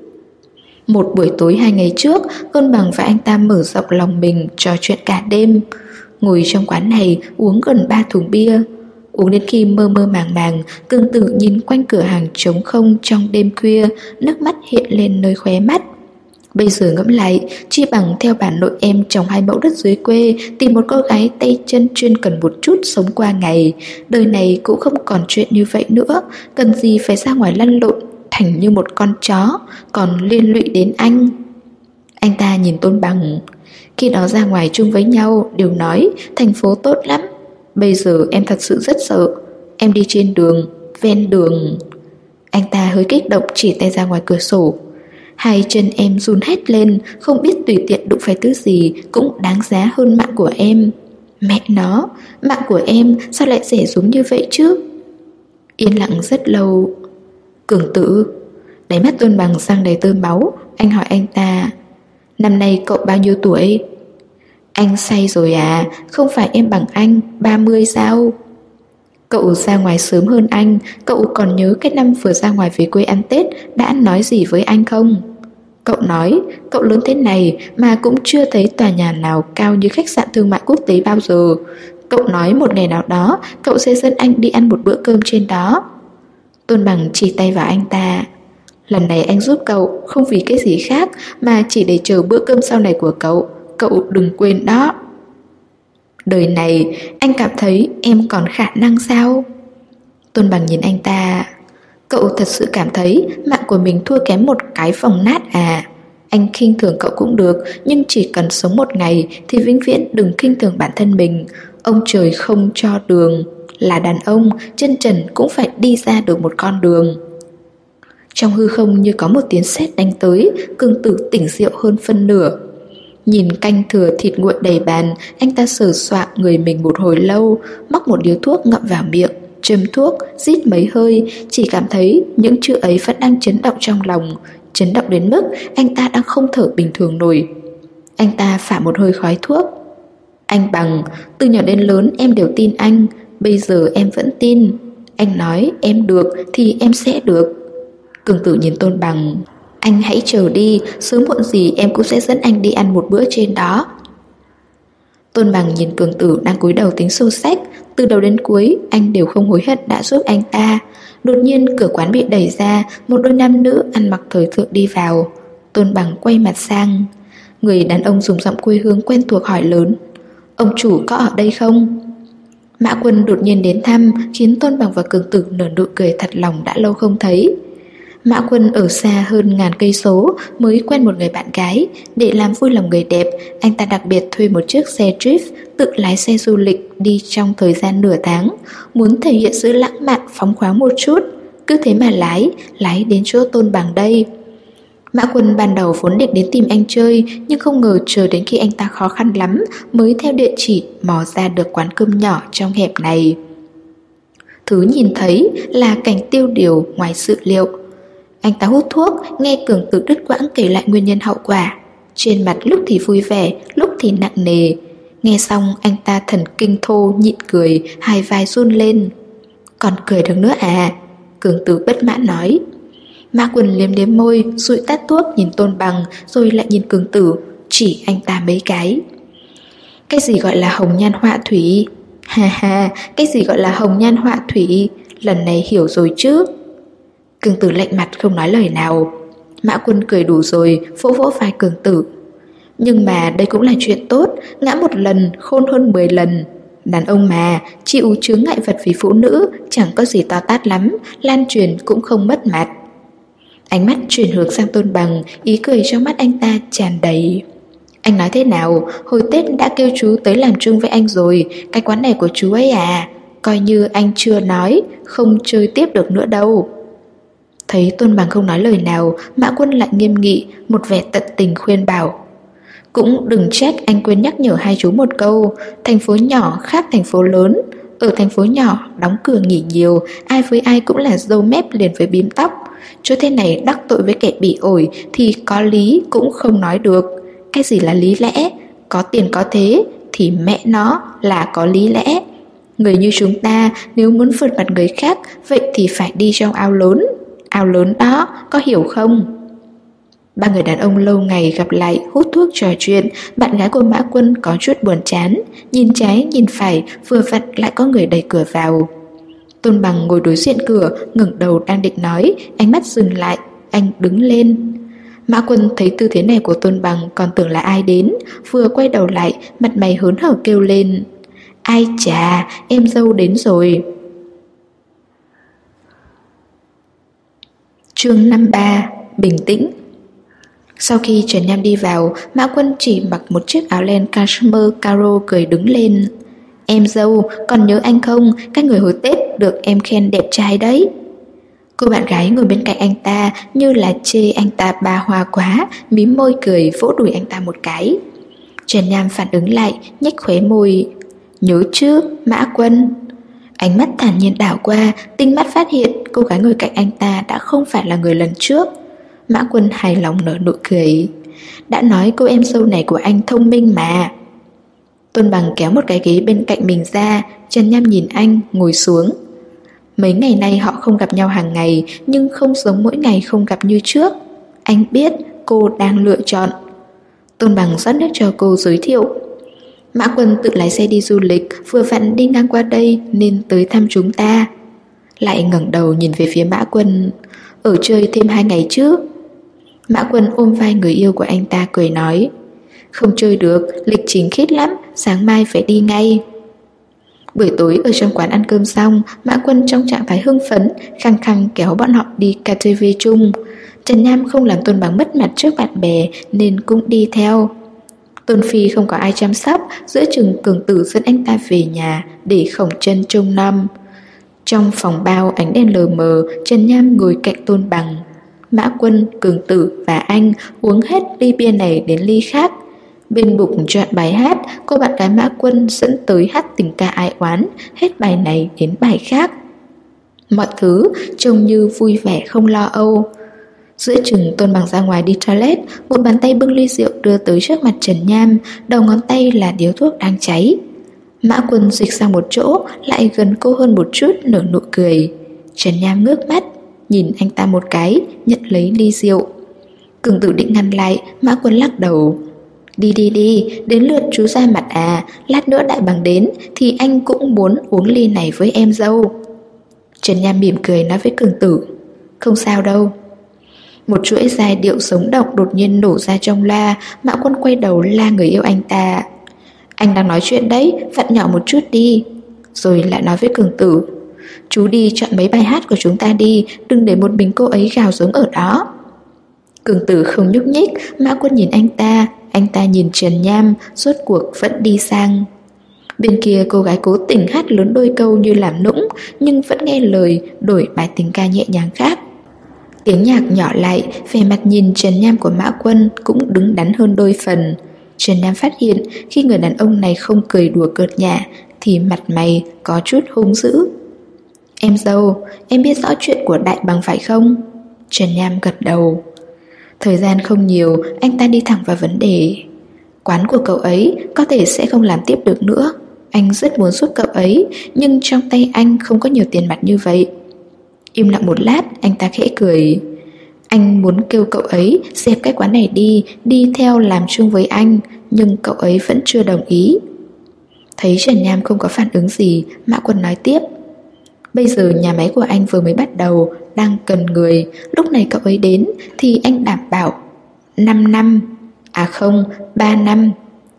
Speaker 1: Một buổi tối 2 ngày trước, Tôn Bằng và anh ta mở rộng lòng mình trò chuyện cả đêm. Ngồi trong quán này uống gần 3 thùng bia. Uống đến khi mơ mơ màng màng, Cường Tử nhìn quanh cửa hàng trống không trong đêm khuya, nước mắt hiện lên nơi khóe mắt. Bây giờ ngẫm lại, chi bằng theo bản nội em trồng 2 mẫu đất dưới quê, tìm một cô gái tay chân chuyên cần một chút sống qua ngày. Đời này cũng không còn chuyện như vậy nữa, cần gì phải ra ngoài lăn lộn thành như một con chó, còn liên lụy đến anh. Anh ta nhìn Tôn Bằng. Khi đó ra ngoài chung với nhau đều nói thành phố tốt lắm. Bây giờ em thật sự rất sợ. Em đi trên đường, ven đường. Anh ta hơi kích động chỉ tay ra ngoài cửa sổ. Hai chân em run hết lên, không biết tùy tiện đụng phải thứ gì cũng đáng giá hơn mạng của em. Mẹ nó, mạng của em sao lại rẻ rúm như vậy chứ? Yên lặng rất lâu. Cường Tử. Đáy mắt Tôn Bằng sang đầy tơ máu. Anh hỏi anh ta, năm nay cậu bao nhiêu tuổi? Anh say rồi à? Không phải em bằng anh 30 sao? Cậu ra ngoài sớm hơn anh. Cậu còn nhớ cái năm vừa ra ngoài về quê ăn Tết đã nói gì với anh không? Cậu nói cậu lớn thế này mà cũng chưa thấy tòa nhà nào cao như khách sạn thương mại quốc tế bao giờ. Cậu nói một ngày nào đó cậu sẽ dẫn anh đi ăn một bữa cơm trên đó. Tôn Bằng chỉ tay vào anh ta. Lần này anh giúp cậu không vì cái gì khác, mà chỉ để chờ bữa cơm sau này của cậu. Cậu đừng quên đó. Đời này anh cảm thấy em còn khả năng sao? Tôn Bằng nhìn anh ta. Cậu thật sự cảm thấy mạng của mình thua kém một cái phòng nát à? Anh khinh thường cậu cũng được, nhưng chỉ cần sống một ngày thì vĩnh viễn đừng khinh thường bản thân mình. Ông trời không cho đường. Là đàn ông, chân trần cũng phải đi ra được một con đường. Trong hư không như có một tiếng sét đánh tới, Cường Tử tỉnh rượu hơn phân nửa. Nhìn canh thừa thịt nguội đầy bàn, anh ta sờ soạng người mình một hồi lâu, móc một điếu thuốc ngậm vào miệng, châm thuốc, rít mấy hơi, chỉ cảm thấy những chữ ấy vẫn đang chấn động trong lòng, chấn động đến mức anh ta đang không thở bình thường nổi. Anh ta phả một hơi khói thuốc. Anh Bằng, từ nhỏ đến lớn em đều tin anh, bây giờ em vẫn tin. Anh nói em được thì em sẽ được. Cường Tử nhìn Tôn Bằng. Anh hãy chờ đi, sớm muộn gì em cũng sẽ dẫn anh đi ăn một bữa trên đó. Tôn Bằng nhìn Cường Tử đang cúi đầu tính sổ sách. Từ đầu đến cuối anh đều không hối hận đã giúp anh ta. Đột nhiên cửa quán bị đẩy ra, một đôi nam nữ ăn mặc thời thượng đi vào. Tôn Bằng quay mặt sang. Người đàn ông dùng giọng quê hương quen thuộc hỏi lớn, ông chủ có ở đây không? Mã Quân đột nhiên đến thăm, khiến Tôn Bằng và Cường Tử nở nụ cười thật lòng đã lâu không thấy. Mã Quân ở xa hơn ngàn cây số mới quen một người bạn gái. Để làm vui lòng người đẹp, anh ta đặc biệt thuê một chiếc xe drift, tự lái xe du lịch đi trong thời gian nửa tháng, muốn thể hiện sự lãng mạn phóng khoáng một chút. Cứ thế mà lái đến chỗ Tôn Bằng đây. Mã Quân ban đầu vốn định đến tìm anh chơi, nhưng không ngờ chờ đến khi anh ta khó khăn lắm mới theo địa chỉ mò ra được quán cơm nhỏ trong hẻm này. Thứ nhìn thấy là cảnh tiêu điều ngoài dự liệu. Anh ta hút thuốc, nghe Cường Tử đứt quãng kể lại nguyên nhân hậu quả. Trên mặt lúc thì vui vẻ, lúc thì nặng nề. Nghe xong anh ta thần kinh thô nhịn cười, hai vai run lên. Còn cười được nữa à? Cường Tử bất mãn nói. Mã Quân liếm liếm môi, dụi tắt thuốc nhìn Tôn Bằng, rồi lại nhìn Cường Tử, chỉ anh ta mấy cái. Cái gì gọi là hồng nhan họa thủy? Ha ha, cái gì gọi là hồng nhan họa thủy? Lần này hiểu rồi chứ? Cường Tử lạnh mặt không nói lời nào. Mã Quân cười đủ rồi, vỗ vỗ vai Cường Tử. Nhưng mà đây cũng là chuyện tốt, ngã một lần khôn hơn 10 lần. Đàn ông mà, chịu chướng ngại vật vì phụ nữ chẳng có gì to tát lắm, lan truyền cũng không mất mặt. Ánh mắt chuyển hướng sang Tôn Bằng, ý cười trong mắt anh ta tràn đầy. Anh nói thế nào, hồi Tết đã kêu chú tới làm chung với anh rồi, cái quán này của chú ấy à, coi như anh chưa nói, không chơi tiếp được nữa đâu. Thấy Tôn Bằng không nói lời nào, Mã Quân lại nghiêm nghị, một vẻ tận tình khuyên bảo. Cũng đừng trách anh quên nhắc nhở hai chú một câu, thành phố nhỏ khác thành phố lớn. Ở thành phố nhỏ, đóng cửa nghỉ nhiều, ai với ai cũng là râu mép liền với bím tóc. Chỗ thế này đắc tội với kẻ bị ổi thì có lý cũng không nói được. Cái gì là lý lẽ? Có tiền có thế thì mẹ nó là có lý lẽ. Người như chúng ta nếu muốn vượt mặt người khác, vậy thì phải đi trong ao lớn. Ao lớn đó, có hiểu không? Ba người đàn ông lâu ngày gặp lại hút thuốc trò chuyện. Bạn gái của Mã Quân có chút buồn chán, nhìn trái nhìn phải, vừa vặn lại có người đẩy cửa vào. Tôn Bằng ngồi đối diện cửa, ngẩng đầu đang định nói, ánh mắt dừng lại, anh đứng lên. Mã Quân thấy tư thế này của Tôn Bằng còn tưởng là ai đến, vừa quay đầu lại, mặt mày hớn hở kêu lên. Ai chà, em dâu đến rồi. Chương 53, bình tĩnh. Sau khi Trần Nham đi vào, Mã Quân chỉ mặc một chiếc áo len cashmere caro cười đứng lên. Em dâu, còn nhớ anh không? Cái người hồi Tết được em khen đẹp trai đấy. Cô bạn gái ngồi bên cạnh anh ta như là chê anh ta ba hoa quá, mím môi cười vỗ đùi anh ta một cái. Trần Nham phản ứng lại, nhếch khóe môi. Nhớ chứ, Mã Quân. Ánh mắt thản nhiên đảo qua, tinh mắt phát hiện cô gái ngồi cạnh anh ta đã không phải là người lần trước. Mã Quân hài lòng nở nụ cười. Đã nói cô em dâu này của anh thông minh mà. Tôn Bằng kéo một cái ghế bên cạnh mình ra, Trần Nham nhìn anh, ngồi xuống. Mấy ngày nay họ không gặp nhau hàng ngày, nhưng không giống mỗi ngày không gặp như trước. Anh biết cô đang lựa chọn. Tôn Bằng rót nước cho cô giới thiệu. Mã Quân tự lái xe đi du lịch, vừa vặn đi ngang qua đây nên tới thăm chúng ta. Lại ngẩng đầu nhìn về phía Mã Quân. Ở chơi thêm 2 ngày chứ? Mã Quân ôm vai người yêu của anh ta cười nói. Không chơi được, lịch trình khít lắm, sáng mai phải đi ngay. Buổi tối ở trong quán ăn cơm xong, Mã Quân trong trạng thái hưng phấn, khăng khăng kéo bọn họ đi KTV chung. Trần Nham không làm Tôn Bằng mất mặt trước bạn bè nên cũng đi theo. Tôn Phi không có ai chăm sóc, giữa chừng Cường Tử dẫn anh ta về nhà để khổng chân trông nom. Trong phòng bao ánh đèn lờ mờ, Trần Nham ngồi cạnh Tôn Bằng. Mã Quân, Cường Tử và anh uống hết ly bia này đến ly khác. Bên bục chọn bài hát, cô bạn gái Mã Quân dẫn tới hát tình ca ai oán, hết bài này đến bài khác. Mọi thứ trông như vui vẻ không lo âu. Giữa chừng Tôn Bằng ra ngoài đi toilet, một bàn tay bưng ly rượu đưa tới trước mặt Trần Nham, đầu ngón tay là điếu thuốc đang cháy. Mã Quân dịch sang một chỗ, lại gần cô hơn một chút nở nụ cười. Trần Nham ngước mắt, nhìn anh ta một cái, nhận lấy ly rượu. Cường Tử định ngăn lại, Mã Quân lắc đầu. Đi đi đi, đến lượt chú ra mặt à, lát nữa Đại Bằng đến thì anh cũng muốn uống ly này với em dâu. Trần Nham mỉm cười nói với Cường Tử. Không sao đâu. Một chuỗi giai điệu sống động đột nhiên nổ ra trong loa. Mã Quân quay đầu la người yêu anh ta. Anh đang nói chuyện đấy, vặn nhỏ một chút đi. Rồi lại nói với Cường Tử. Chú đi chọn mấy bài hát của chúng ta đi, đừng để một mình cô ấy gào giống ở đó. Cường Tử không nhúc nhích. Mã Quân nhìn anh ta nhìn Trần Nham, rốt cuộc vẫn đi sang. Bên kia cô gái cố tình hát lớn đôi câu như làm nũng, nhưng vẫn nghe lời, đổi bài tình ca nhẹ nhàng khác. Tiếng nhạc nhỏ lại, vẻ mặt nhìn Trần Nham của Mã Quân cũng đứng đắn hơn đôi phần. Trần Nham phát hiện khi người đàn ông này không cười đùa cợt nhả thì mặt mày có chút hung dữ. Em dâu, em biết rõ chuyện của Đại Bằng phải không? Trần Nham gật đầu. Thời gian không nhiều, anh ta đi thẳng vào vấn đề. Quán của cậu ấy có thể sẽ không làm tiếp được nữa. Anh rất muốn giúp cậu ấy, nhưng trong tay anh không có nhiều tiền mặt như vậy. Im lặng một lát, anh ta khẽ cười. Anh muốn kêu cậu ấy dẹp cái quán này đi theo làm chung với anh, nhưng cậu ấy vẫn chưa đồng ý. Thấy Trần Nham không có phản ứng gì, Mã Quân nói tiếp. Bây giờ nhà máy của anh vừa mới bắt đầu, đang cần người. Lúc này cậu ấy đến thì anh đảm bảo 5 năm. À không, 3 năm.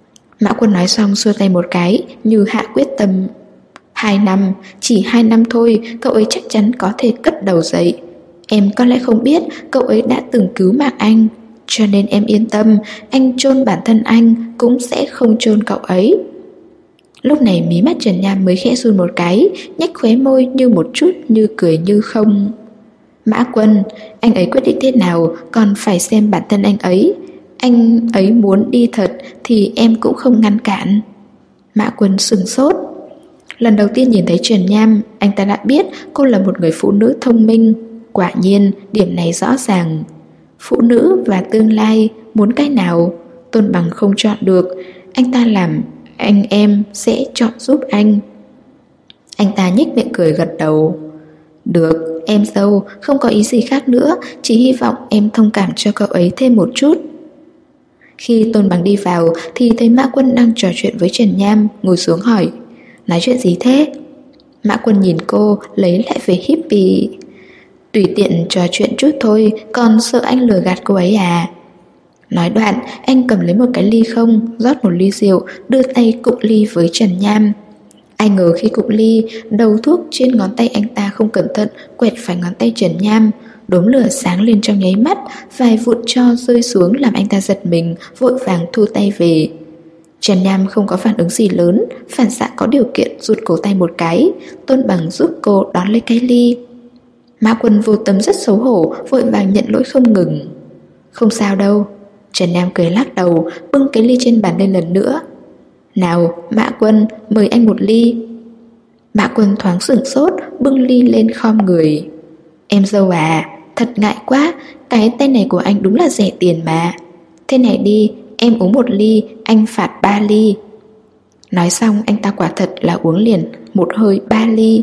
Speaker 1: Mã Quân nói xong xua tay một cái, như hạ quyết tâm. 2 năm, chỉ 2 năm thôi, cậu ấy chắc chắn có thể cất đầu dậy. Em có lẽ không biết cậu ấy đã từng cứu mạng anh, cho nên em yên tâm, anh chôn bản thân anh cũng sẽ không chôn cậu ấy. Lúc này mí mắt Trần Nham mới khẽ run một cái, nhếch khóe môi như một chút như cười như không. Mã Quân, anh ấy quyết định thế nào còn phải xem bản thân anh ấy. Anh ấy muốn đi thật thì em cũng không ngăn cản. Mã Quân sửng sốt. Lần đầu tiên nhìn thấy Trần Nham, anh ta đã biết cô là một người phụ nữ thông minh. Quả nhiên, điểm này rõ ràng. Phụ nữ và tương lai, muốn cái nào, Tôn Bằng không chọn được. Anh ta làm, anh em sẽ chọn giúp anh. Anh ta nhếch miệng cười gật đầu. Được, em dâu, không có ý gì khác nữa, chỉ hy vọng em thông cảm cho cậu ấy thêm một chút. Khi Tôn Bằng đi vào thì thấy Mã Quân đang trò chuyện với Trần Nham, ngồi xuống hỏi, nói chuyện gì thế? Mã Quân nhìn cô, lấy lại vẻ hippie. Tùy tiện trò chuyện chút thôi, còn sợ anh lừa gạt cô ấy à? Nói đoạn, anh cầm lấy một cái ly không, rót một ly rượu, đưa tay cụng ly với Trần Nham. Ai ngờ khi cụng ly, đầu thuốc trên ngón tay anh ta không cẩn thận quẹt phải ngón tay Trần Nham. Đốm lửa sáng lên trong nháy mắt, vài vụn tro rơi xuống làm anh ta giật mình, vội vàng thu tay về. Trần Nham không có phản ứng gì lớn, phản xạ có điều kiện rụt cổ tay một cái. Tôn Bằng giúp cô đón lấy cái ly. Mã Quân vô tâm rất xấu hổ, vội vàng nhận lỗi không ngừng. Không sao đâu. Trần Nham cười lắc đầu, bưng cái ly trên bàn lên lần nữa. Nào, Mã Quân, mời anh một ly. Mã Quân thoáng sửng sốt, bưng ly lên khom người. Em dâu à, thật ngại quá, cái tay này của anh đúng là rẻ tiền mà. Thế này đi, em uống một ly, anh phạt 3 ly. Nói xong anh ta quả thật là uống liền một hơi 3 ly.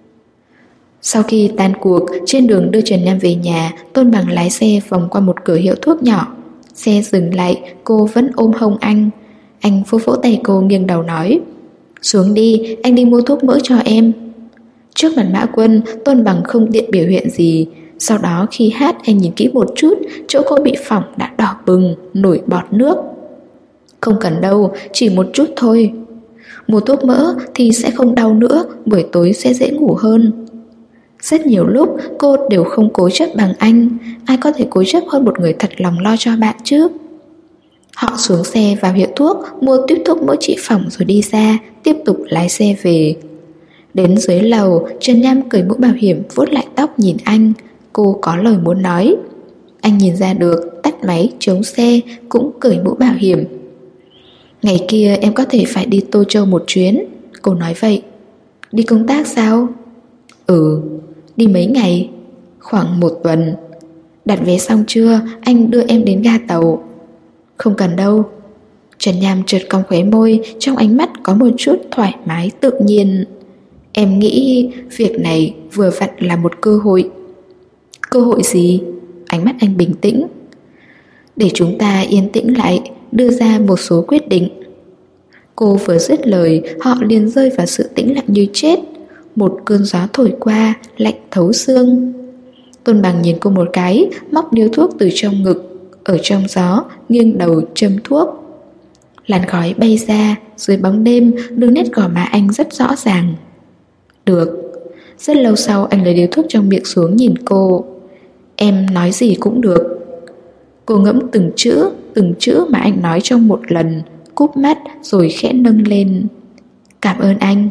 Speaker 1: Sau khi tan cuộc, trên đường đưa Trần Nham về nhà, Tôn Bằng lái xe vòng qua một cửa hiệu thuốc nhỏ. Xe dừng lại, cô vẫn ôm hông anh. Anh vỗ vỗ tay cô nghiêng đầu nói, xuống đi, anh đi mua thuốc mỡ cho em. Trước mặt Mã Quân, Tôn Bằng không tiện biểu hiện gì. Sau đó khi hát anh nhìn kỹ một chút, chỗ cô bị phỏng đã đỏ bừng, nổi bọt nước. Không cần đâu, chỉ một chút thôi. Mua thuốc mỡ thì sẽ không đau nữa, buổi tối sẽ dễ ngủ hơn. Rất nhiều lúc cô đều không cố chấp bằng anh. Ai có thể cố chấp hơn một người thật lòng lo cho bạn chứ? Họ xuống xe vào hiệu thuốc, mua tuyếp thuốc mỡ trị phỏng rồi đi ra, tiếp tục lái xe về. Đến dưới lầu, Trần Nham cởi mũ bảo hiểm, vuốt lại tóc nhìn anh. Cô có lời muốn nói. Anh nhìn ra được, tắt máy, chống xe, cũng cởi mũ bảo hiểm. Ngày kia em có thể phải đi Tô Châu một chuyến. Cô nói vậy. Đi công tác sao? Ừ. Đi mấy ngày? Khoảng 1 tuần. Đặt vé xong chưa? Anh đưa em đến ga tàu. Không cần đâu. Trần Nham trượt cong khóe môi, trong ánh mắt có một chút thoải mái tự nhiên. Em nghĩ việc này vừa vặn là một cơ hội. Cơ hội gì? Ánh mắt anh bình tĩnh. Để chúng ta yên tĩnh lại, đưa ra một số quyết định. Cô vừa dứt lời, họ liền rơi vào sự tĩnh lặng như chết. Một cơn gió thổi qua, lạnh thấu xương. Tôn Bằng nhìn cô một cái, móc điếu thuốc từ trong ngực, ở trong gió, nghiêng đầu châm thuốc. Làn khói bay ra, dưới bóng đêm, đường nét gò má anh rất rõ ràng. Được. Rất lâu sau anh lấy điếu thuốc trong miệng xuống nhìn cô. Em nói gì cũng được. Cô ngẫm từng chữ mà anh nói trong một lần, cúp mắt rồi khẽ nâng lên. Cảm ơn anh.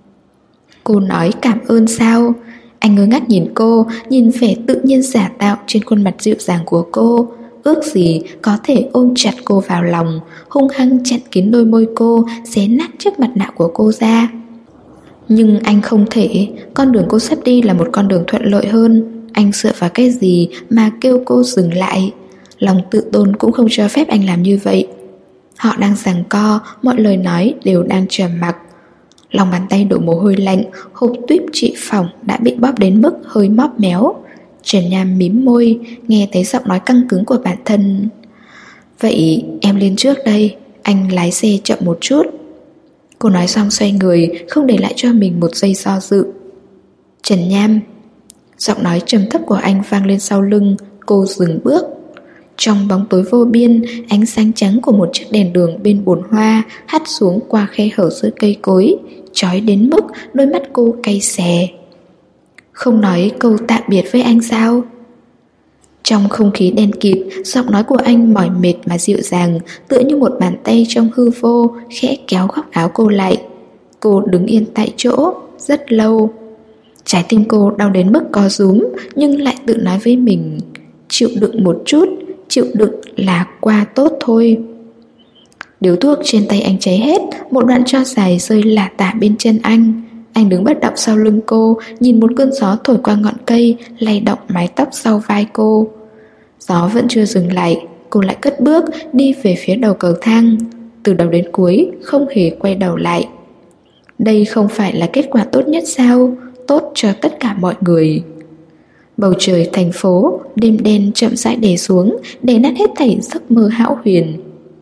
Speaker 1: Cô nói cảm ơn sao? Anh ngơ ngác nhìn cô, nhìn vẻ tự nhiên giả tạo trên khuôn mặt dịu dàng của cô. Ước gì có thể ôm chặt cô vào lòng, hung hăng chặn kín đôi môi cô, xé nát chiếc mặt nạ của cô ra. Nhưng anh không thể. Con đường cô sắp đi là một con đường thuận lợi hơn. Anh dựa vào cái gì mà kêu cô dừng lại? Lòng tự tôn cũng không cho phép anh làm như vậy. Họ đang giằng co, mọi lời nói đều đang trầm mặc. Lòng bàn tay đổ mồ hôi lạnh, hộp tuyếp trị phỏng đã bị bóp đến mức hơi móp méo. Trần Nham mím môi, nghe thấy giọng nói căng cứng của bản thân. Vậy em lên trước đây, anh lái xe chậm một chút. Cô nói xong xoay người, không để lại cho mình một giây do dự. Trần Nham. Giọng nói trầm thấp của anh vang lên sau lưng. Cô dừng bước. Trong bóng tối vô biên, ánh sáng trắng của một chiếc đèn đường bên bồn hoa hắt xuống qua khe hở giữa cây cối, chói đến mức đôi mắt cô cay xè. Không nói câu tạm biệt với anh sao? Trong không khí đen kịt, giọng nói của anh mỏi mệt mà dịu dàng, tựa như một bàn tay trong hư vô khẽ kéo góc áo cô lại. Cô đứng yên tại chỗ rất lâu. Trái tim cô đau đến mức co rúm, nhưng lại tự nói với mình, chịu đựng một chút, chịu đựng là qua tốt thôi. Điếu thuốc trên tay anh cháy hết, một đoạn tro dài rơi lả tả bên chân anh. Anh đứng bất động sau lưng cô, nhìn một cơn gió thổi qua ngọn cây, lay động mái tóc sau vai cô. Gió vẫn chưa dừng lại, cô lại cất bước đi về phía đầu cầu thang. Từ đầu đến cuối không hề quay đầu lại. Đây không phải là kết quả tốt nhất sao? Tốt cho tất cả mọi người. Bầu trời thành phố, đêm đen chậm rãi đè xuống, để nát hết thảy giấc mơ hão huyền.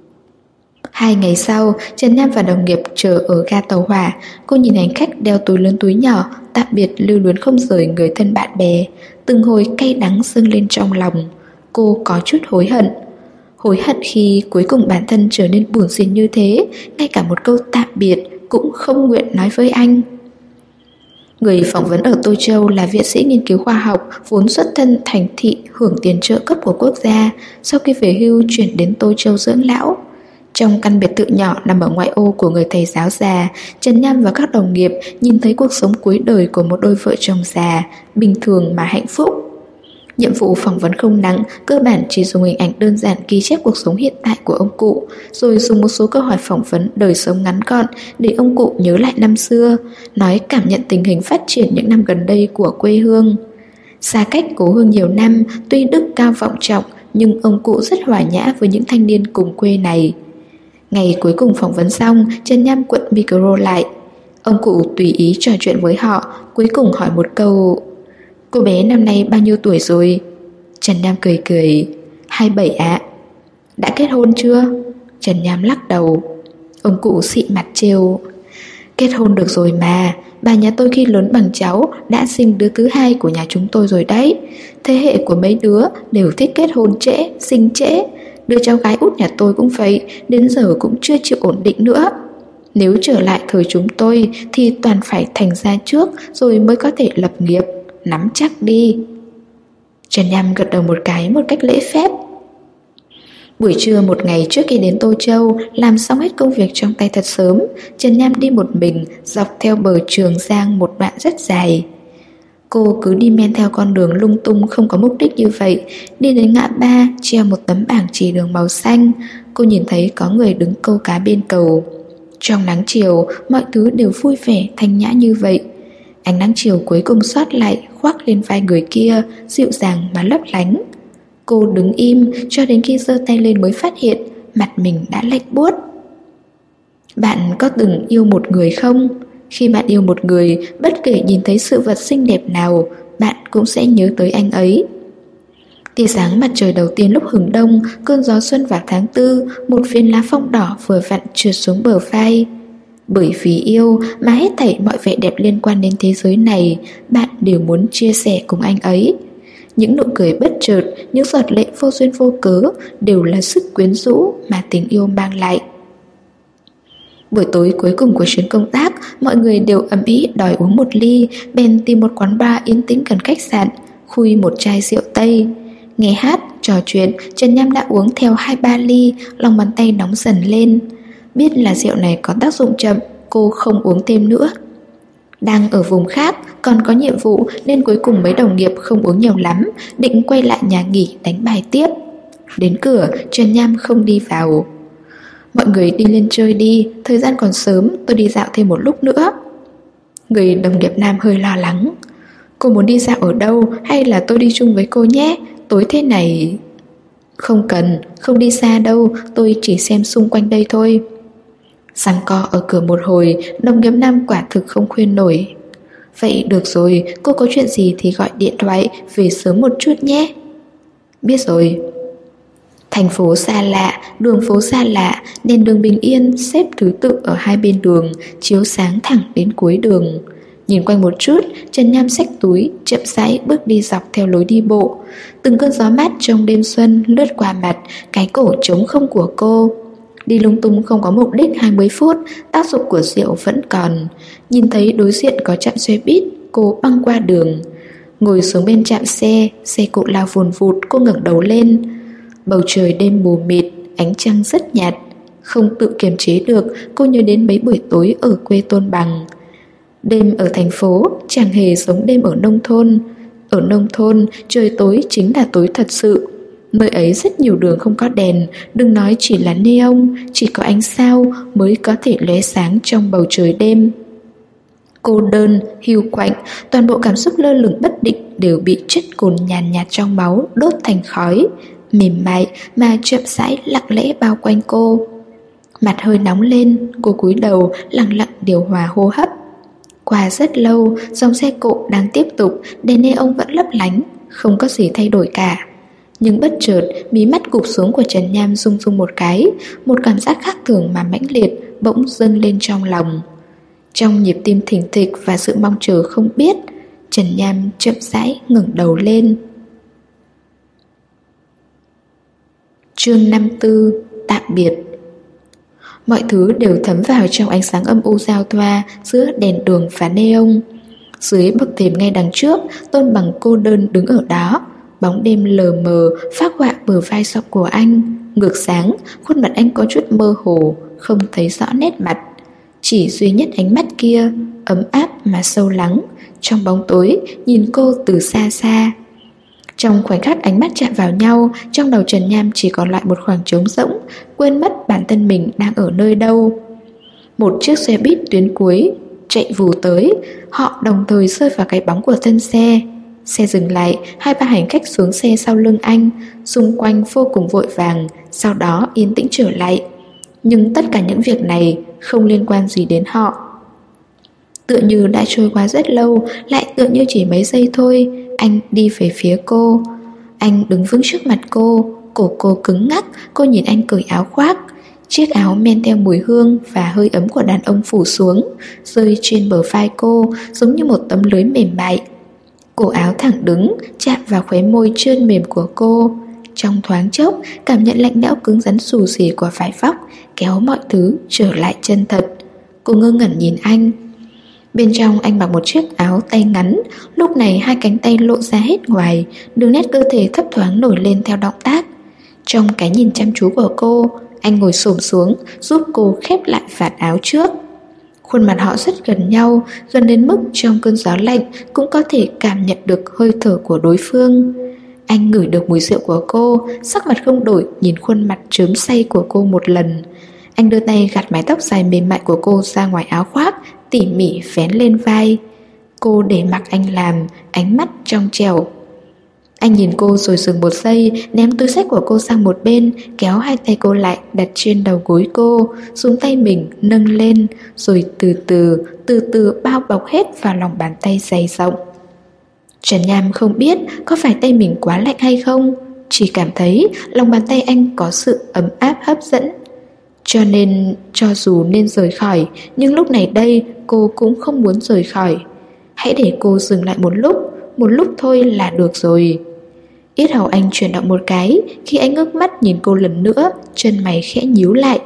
Speaker 1: 2 ngày sau, Trần Nham và đồng nghiệp chờ ở ga tàu hỏa. Cô nhìn hành khách đeo túi lớn túi nhỏ, tạm biệt lưu luyến không rời người thân bạn bè. Từng hồi cay đắng dâng lên trong lòng. Cô có chút hối hận. Hối hận khi cuối cùng bản thân trở nên buồn xỉn như thế, ngay cả một câu tạm biệt cũng không nguyện nói với anh. Người phỏng vấn ở Tô Châu là viện sĩ nghiên cứu khoa học, vốn xuất thân thành thị hưởng tiền trợ cấp của quốc gia, sau khi về hưu chuyển đến Tô Châu dưỡng lão. Trong căn biệt thự nhỏ nằm ở ngoại ô của người thầy giáo già, Trần Nham và các đồng nghiệp nhìn thấy cuộc sống cuối đời của một đôi vợ chồng già, bình thường mà hạnh phúc. Nhiệm vụ phỏng vấn không nặng, cơ bản chỉ dùng hình ảnh đơn giản ghi chép cuộc sống hiện tại của ông cụ, rồi dùng một số câu hỏi phỏng vấn đời sống ngắn gọn để ông cụ nhớ lại năm xưa, nói cảm nhận tình hình phát triển những năm gần đây của quê hương. Xa cách cố hương nhiều năm, tuy đức cao vọng trọng, nhưng ông cụ rất hòa nhã với những thanh niên cùng quê này. Ngày cuối cùng phỏng vấn xong, Trần Nham quận micro lại. Ông cụ tùy ý trò chuyện với họ, cuối cùng hỏi một câu: "Cô bé năm nay bao nhiêu tuổi rồi?" Trần Nham cười cười: 27 ạ. Đã kết hôn chưa? Trần Nham lắc đầu. Ông cụ xị mặt trêu: Kết hôn được rồi mà, bà nhà tôi khi lớn bằng cháu đã sinh đứa thứ 2 của nhà chúng tôi rồi đấy. Thế hệ của mấy đứa đều thích kết hôn trễ, sinh trễ. Đứa cháu gái út nhà tôi cũng vậy, đến giờ cũng chưa chịu ổn định nữa. Nếu trở lại thời chúng tôi thì toàn phải thành gia trước rồi mới có thể lập nghiệp. Nắm chắc đi. Trần Nham gật đầu một cái một cách lễ phép. Buổi trưa một ngày trước khi đến Tô Châu, làm xong hết công việc trong tay thật sớm, Trần Nham đi một mình dọc theo bờ Trường Giang một đoạn rất dài. Cô cứ đi men theo con đường lung tung không có mục đích như vậy. Đi đến ngã ba treo một tấm bảng chỉ đường màu xanh. Cô nhìn thấy có người đứng câu cá bên cầu. Trong nắng chiều, mọi thứ đều vui vẻ thanh nhã như vậy. Ánh nắng chiều cuối cùng xoát lại khoác lên vai người kia, dịu dàng mà lấp lánh. Cô đứng im cho đến khi giơ tay lên mới phát hiện mặt mình đã lạnh buốt. Bạn có từng yêu một người không? Khi bạn yêu một người, bất kể nhìn thấy sự vật xinh đẹp nào, bạn cũng sẽ nhớ tới anh ấy. Tia sáng mặt trời đầu tiên lúc hừng đông, cơn gió xuân vào tháng 4, một viên lá phong đỏ vừa vặn trượt xuống bờ vai. Bởi vì yêu mà hết thảy mọi vẻ đẹp liên quan đến thế giới này, bạn đều muốn chia sẻ cùng anh ấy. Những nụ cười bất chợt, những giọt lệ vô duyên vô cớ đều là sức quyến rũ mà tình yêu mang lại. Buổi tối cuối cùng của chuyến công tác, mọi người đều ầm ĩ đòi uống một ly, bèn tìm một quán bar yên tĩnh gần khách sạn, khui một chai rượu Tây. Nghe hát, trò chuyện, Trần Nham đã uống theo 2-3 ly, lòng bàn tay nóng dần lên. Biết là rượu này có tác dụng chậm, cô không uống thêm nữa. Đang ở vùng khác, còn có nhiệm vụ nên cuối cùng mấy đồng nghiệp không uống nhiều lắm, định quay lại nhà nghỉ đánh bài tiếp. Đến cửa, Trần Nham không đi vào. Mọi người đi lên chơi đi, thời gian còn sớm, tôi đi dạo thêm một lúc nữa. Người đồng nghiệp nam hơi lo lắng. Cô muốn đi dạo ở đâu hay là tôi đi chung với cô nhé? Tối thế này... Không cần, không đi xa đâu, tôi chỉ xem xung quanh đây thôi. Giằng co ở cửa một hồi, đồng nghiệp nam quả thực không khuyên nổi. Vậy được rồi, cô có chuyện gì thì gọi điện thoại, về sớm một chút nhé. Biết rồi. Thành phố xa lạ, đường phố xa lạ, đèn đường bình yên xếp thứ tự ở hai bên đường, chiếu sáng thẳng đến cuối đường. Nhìn quanh một chút, Trần Nham xách túi, chậm rãi bước đi dọc theo lối đi bộ. Từng cơn gió mát trong đêm xuân lướt qua mặt, cái cổ trống không của cô. Đi lung tung không có mục đích 20 phút, tác dụng của rượu vẫn còn. Nhìn thấy đối diện có trạm xe buýt, cô băng qua đường. Ngồi xuống bên trạm xe, xe cộ lao vùn vụt. Cô ngẩng đầu lên. Bầu trời đêm mù mịt, ánh trăng rất nhạt. Không tự kiềm chế được, cô nhớ đến mấy buổi tối ở quê Tôn Bằng. Đêm ở thành phố chẳng hề giống đêm ở nông thôn. Ở nông thôn, trời tối chính là tối thật sự. Nơi ấy rất nhiều đường không có đèn, đừng nói chỉ là neon, chỉ có ánh sao mới có thể lóe sáng trong bầu trời đêm. Cô đơn, hiu quạnh, toàn bộ cảm xúc lơ lửng bất định đều bị chất cồn nhàn nhạt trong máu đốt thành khói, mềm mại mà chậm rãi lặng lẽ bao quanh cô. Mặt hơi nóng lên, cô cúi đầu lặng lặng điều hòa hô hấp. Qua rất lâu, dòng xe cộ đang tiếp tục, đèn neon vẫn lấp lánh, không có gì thay đổi cả. Nhưng bất chợt, mí mắt cụp xuống của Trần Nham rung rung một cái, một cảm giác khác thường mà mãnh liệt bỗng dâng lên trong lòng. Trong nhịp tim thình thịch và sự mong chờ không biết, Trần Nham chậm rãi ngẩng đầu lên. Chương 54: Tạm biệt. Mọi thứ đều thấm vào trong ánh sáng âm u giao thoa giữa đèn đường và neon. Dưới bậc thềm ngay đằng trước, Tôn Bằng cô đơn đứng ở đó. Bóng đêm lờ mờ phác họa bờ vai sọc của anh. Ngược sáng, khuôn mặt anh có chút mơ hồ, không thấy rõ nét mặt. Chỉ duy nhất ánh mắt kia, ấm áp mà sâu lắng, trong bóng tối nhìn cô từ xa xa. Trong khoảnh khắc ánh mắt chạm vào nhau, trong đầu Trần Nham chỉ còn lại một khoảng trống rỗng, quên mất bản thân mình đang ở nơi đâu. Một chiếc xe buýt tuyến cuối chạy vù tới, họ đồng thời rơi vào cái bóng của thân xe. Xe dừng lại, hai ba hành khách xuống xe sau lưng anh, xung quanh vô cùng vội vàng, sau đó yên tĩnh trở lại. Nhưng tất cả những việc này không liên quan gì đến họ. Tựa như đã trôi qua rất lâu, lại tựa như chỉ mấy giây thôi, anh đi về phía cô. Anh đứng vững trước mặt cô, cổ cô cứng ngắc, cô nhìn anh cởi áo khoác. Chiếc áo men theo mùi hương và hơi ấm của đàn ông phủ xuống, rơi trên bờ vai cô giống như một tấm lưới mềm mại. Cổ áo thẳng đứng, chạm vào khóe môi trơn mềm của cô. Trong thoáng chốc, cảm nhận lạnh lẽo cứng rắn xù xì của vải vóc kéo mọi thứ trở lại chân thật. Cô ngơ ngẩn nhìn anh. Bên trong anh mặc một chiếc áo tay ngắn, lúc này hai cánh tay lộ ra hết ngoài, đường nét cơ thể thấp thoáng nổi lên theo động tác. Trong cái nhìn chăm chú của cô, anh ngồi xổm xuống giúp cô khép lại vạt áo trước. Khuôn mặt họ rất gần nhau, gần đến mức trong cơn gió lạnh cũng có thể cảm nhận được hơi thở của đối phương. Anh ngửi được mùi rượu của cô, sắc mặt không đổi nhìn khuôn mặt chớm say của cô một lần. Anh đưa tay gạt mái tóc dài mềm mại của cô ra ngoài áo khoác, tỉ mỉ vén lên vai. Cô để mặc anh làm, ánh mắt trong trẻo. Anh nhìn cô rồi dừng một giây, ném túi xách của cô sang một bên, kéo hai tay cô lại đặt trên đầu gối cô, dùng tay mình nâng lên, rồi từ từ bao bọc hết vào lòng bàn tay dày rộng. Trần Nham không biết có phải tay mình quá lạnh hay không, chỉ cảm thấy lòng bàn tay anh có sự ấm áp hấp dẫn. Cho nên, cho dù nên rời khỏi, nhưng lúc này đây cô cũng không muốn rời khỏi. Hãy để cô dừng lại một lúc thôi là được rồi. Yết hầu anh chuyển động một cái, khi anh ngước mắt nhìn cô lần nữa, chân mày khẽ nhíu lại.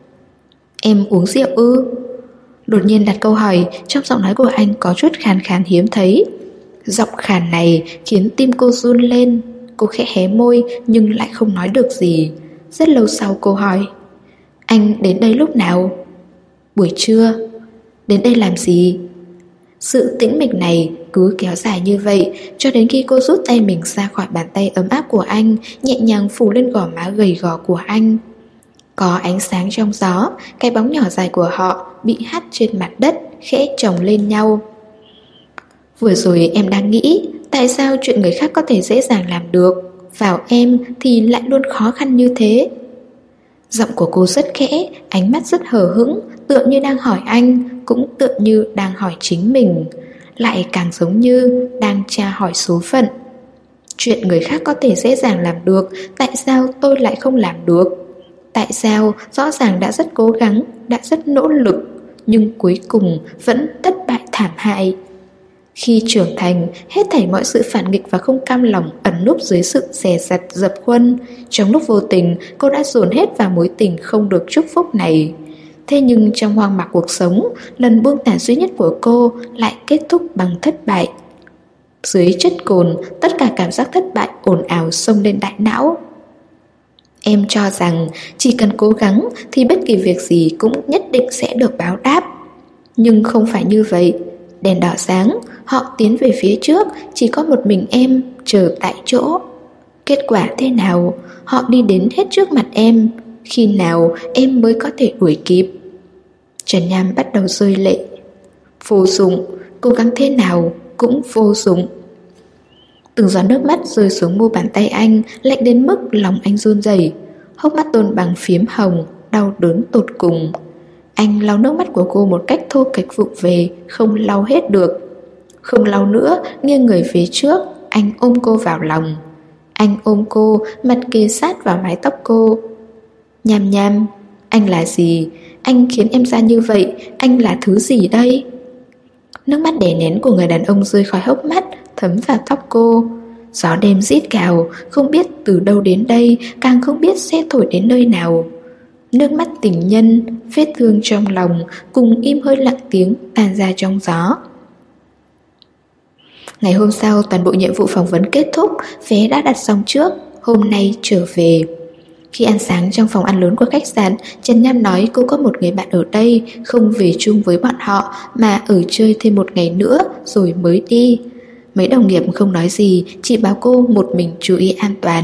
Speaker 1: Em uống rượu ư? Đột nhiên đặt câu hỏi, trong giọng nói của anh có chút khàn khàn hiếm thấy. Giọng khàn này khiến tim cô run lên. Cô khẽ hé môi nhưng lại không nói được gì. Rất lâu sau cô hỏi, anh đến đây lúc nào? Buổi trưa. Đến đây làm gì? Sự tĩnh mịch này cứ kéo dài như vậy cho đến khi cô rút tay mình ra khỏi bàn tay ấm áp của anh, nhẹ nhàng phủ lên gò má gầy gò của anh. Có ánh sáng trong gió, cái bóng nhỏ dài của họ bị hắt trên mặt đất, khẽ chồng lên nhau. Vừa rồi em đang nghĩ, tại sao chuyện người khác có thể dễ dàng làm được, vào em thì lại luôn khó khăn như thế. Giọng của cô rất khẽ, ánh mắt rất hờ hững, tựa như đang hỏi anh, cũng tựa như đang hỏi chính mình, lại càng giống như đang tra hỏi số phận. Chuyện người khác có thể dễ dàng làm được, tại sao tôi lại không làm được? Tại sao rõ ràng đã rất cố gắng, đã rất nỗ lực, nhưng cuối cùng vẫn thất bại thảm hại? Khi trưởng thành, hết thảy mọi sự phản nghịch và không cam lòng ẩn núp dưới sự dè dặt dập khuôn. Trong lúc vô tình, cô đã dồn hết vào mối tình không được chúc phúc này. Thế nhưng trong hoang mạc cuộc sống, lần buông thả duy nhất của cô lại kết thúc bằng thất bại. Dưới chất cồn, tất cả cảm giác thất bại ồn ào xông lên đại não. Em cho rằng chỉ cần cố gắng thì bất kỳ việc gì cũng nhất định sẽ được báo đáp. Nhưng không phải như vậy. Đèn đỏ sáng, họ tiến về phía trước, chỉ có một mình em chờ tại chỗ. Kết quả thế nào? Họ đi đến hết trước mặt em. Khi nào em mới có thể đuổi kịp? Trần Nham bắt đầu rơi lệ. Vô dụng, cố gắng thế nào cũng vô dụng. Từng giọt nước mắt rơi xuống mu bàn tay anh, lạnh đến mức lòng anh run rẩy. Hốc mắt Tôn Bằng phiếm hồng, đau đớn tột cùng. Anh lau nước mắt của cô một cách thô kệch vụng về, không lau hết được. Không lau nữa, nghiêng người phía trước, anh ôm cô vào lòng. Anh ôm cô, mặt kề sát vào mái tóc cô. Nham Nham, anh là gì? Anh khiến em ra như vậy, anh là thứ gì đây? Nước mắt đè nén của người đàn ông rơi khỏi hốc mắt, thấm vào tóc cô. Gió đêm rít gào, không biết từ đâu đến đây, càng không biết sẽ thổi đến nơi nào. Nước mắt tình nhân, vết thương trong lòng, cùng im hơi lặng tiếng tàn ra trong gió. Ngày hôm sau, toàn bộ nhiệm vụ phỏng vấn kết thúc, vé đã đặt xong trước, hôm nay trở về. Khi ăn sáng trong phòng ăn lớn của khách sạn, Trần Nham nói cô có một người bạn ở đây, không về chung với bọn họ mà ở chơi thêm một ngày nữa rồi mới đi. Mấy đồng nghiệp không nói gì, chỉ bảo cô một mình chú ý an toàn.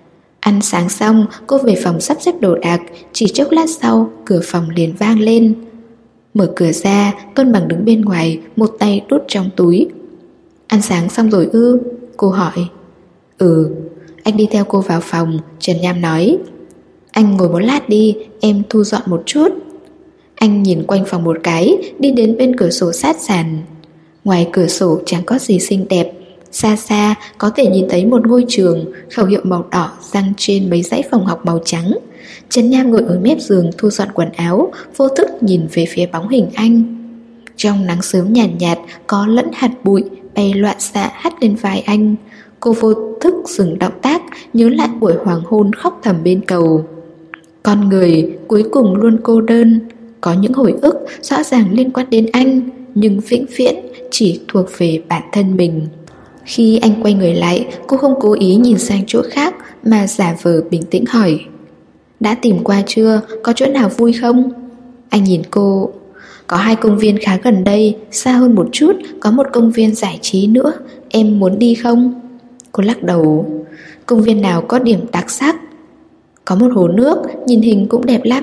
Speaker 1: Ăn sáng xong, cô về phòng sắp xếp đồ đạc, chỉ chốc lát sau, cửa phòng liền vang lên. Mở cửa ra, Tôn Bằng đứng bên ngoài, một tay đút trong túi. Ăn sáng xong rồi ư? Cô hỏi. Ừ. Anh đi theo cô vào phòng, Trần Nham nói. Anh ngồi một lát đi, em thu dọn một chút. Anh nhìn quanh phòng một cái, đi đến bên cửa sổ sát sàn. Ngoài cửa sổ chẳng có gì xinh đẹp. Xa xa có thể nhìn thấy một ngôi trường, khẩu hiệu màu đỏ giăng trên mấy dãy phòng học màu trắng. Trần Nham ngồi ở mép giường thu dọn quần áo, vô thức nhìn về phía bóng hình anh. Trong nắng sớm nhàn nhạt, có lẫn hạt bụi bay loạn xạ hắt lên vai anh. Cô vô thức dừng động tác, nhớ lại buổi hoàng hôn khóc thầm bên cầu. Con người cuối cùng luôn cô đơn. Có những hồi ức rõ ràng liên quan đến anh, nhưng vĩnh viễn chỉ thuộc về bản thân mình. Khi anh quay người lại, cô không cố ý nhìn sang chỗ khác mà giả vờ bình tĩnh hỏi. Đã tìm qua chưa? Có chỗ nào vui không? Anh nhìn cô. Có 2 công viên khá gần đây, xa hơn một chút có một công viên giải trí nữa. Em muốn đi không? Cô lắc đầu. Công viên nào có điểm đặc sắc? Có một hồ nước, nhìn hình cũng đẹp lắm.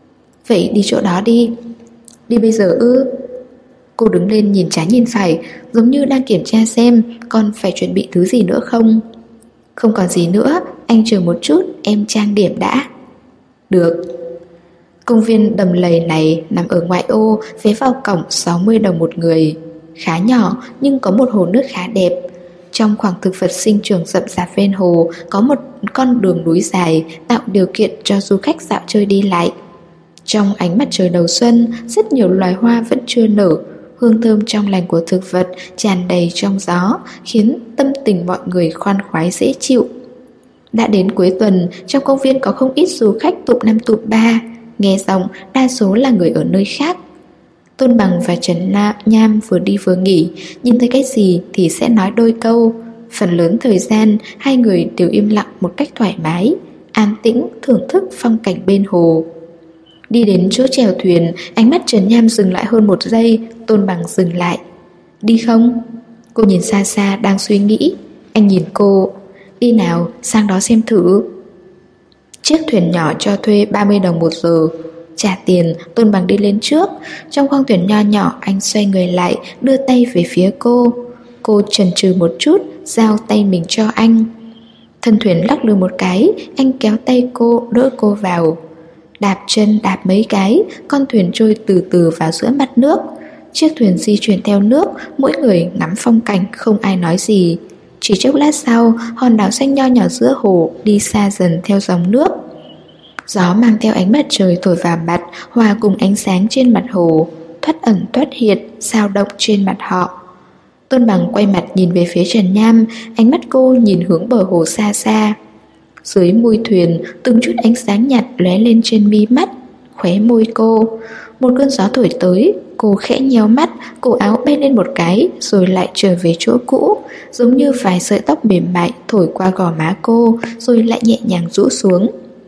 Speaker 1: Vậy đi chỗ đó đi. Đi bây giờ ư? Cô đứng lên nhìn trái nhìn phải, giống như đang kiểm tra xem còn phải chuẩn bị thứ gì nữa không. Không còn gì nữa, anh chờ một chút, em trang điểm đã. Được. Công viên đầm lầy này nằm ở ngoại ô, vé vào cổng 60 đồng một người. Khá nhỏ nhưng có một hồ nước khá đẹp. Trong khoảng thực vật sinh trưởng rậm rạp ven hồ có một con đường núi dài tạo điều kiện cho du khách dạo chơi đi lại. Trong ánh mặt trời đầu xuân, rất nhiều loài hoa vẫn chưa nở. Hương thơm trong lành của thực vật tràn đầy trong gió, khiến tâm tình mọi người khoan khoái dễ chịu. Đã đến cuối tuần, trong công viên có không ít du khách tụm 5 tụm 3. Nghe giọng đa số là người ở nơi khác. Tôn Bằng và Trần Nham vừa đi vừa nghỉ, nhìn thấy cái gì thì sẽ nói đôi câu. Phần lớn thời gian, hai người đều im lặng một cách thoải mái, an tĩnh thưởng thức phong cảnh bên hồ. Đi đến chỗ chèo thuyền, ánh mắt Trần Nham dừng lại hơn 1 giây, Tôn Bằng dừng lại. Đi không? Cô nhìn xa xa đang suy nghĩ. Anh nhìn cô. Đi nào, sang đó xem thử. Chiếc thuyền nhỏ cho thuê 30 đồng 1 giờ. Trả tiền, Tôn Bằng đi lên trước. Trong khoang thuyền nho nhỏ, anh xoay người lại, đưa tay về phía cô. Cô chần chừ một chút, giao tay mình cho anh. Thân thuyền lắc lư một cái, anh kéo tay cô, đỡ cô vào. Đạp chân đạp mấy cái, con thuyền trôi từ từ vào giữa mặt nước. Chiếc thuyền di chuyển theo nước, mỗi người ngắm phong cảnh, không ai nói gì. Chỉ chốc lát sau, hòn đảo xanh nho nhỏ giữa hồ đi xa dần theo dòng nước. Gió mang theo ánh mặt trời thổi vào mặt, hòa cùng ánh sáng trên mặt hồ, thoát ẩn thoát hiện, dao động trên mặt họ. Tôn Bằng quay mặt nhìn về phía Trần Nham, ánh mắt cô nhìn hướng bờ hồ xa xa. Dưới mui thuyền, từng chút ánh sáng nhạt lóe lên trên mi mắt, khóe môi cô. Một cơn gió thổi tới, Cô khẽ nhéo mắt, cổ áo bay lên một cái rồi lại trở về chỗ cũ, giống như vài sợi tóc mềm mại thổi qua gò má cô rồi lại nhẹ nhàng rũ xuống.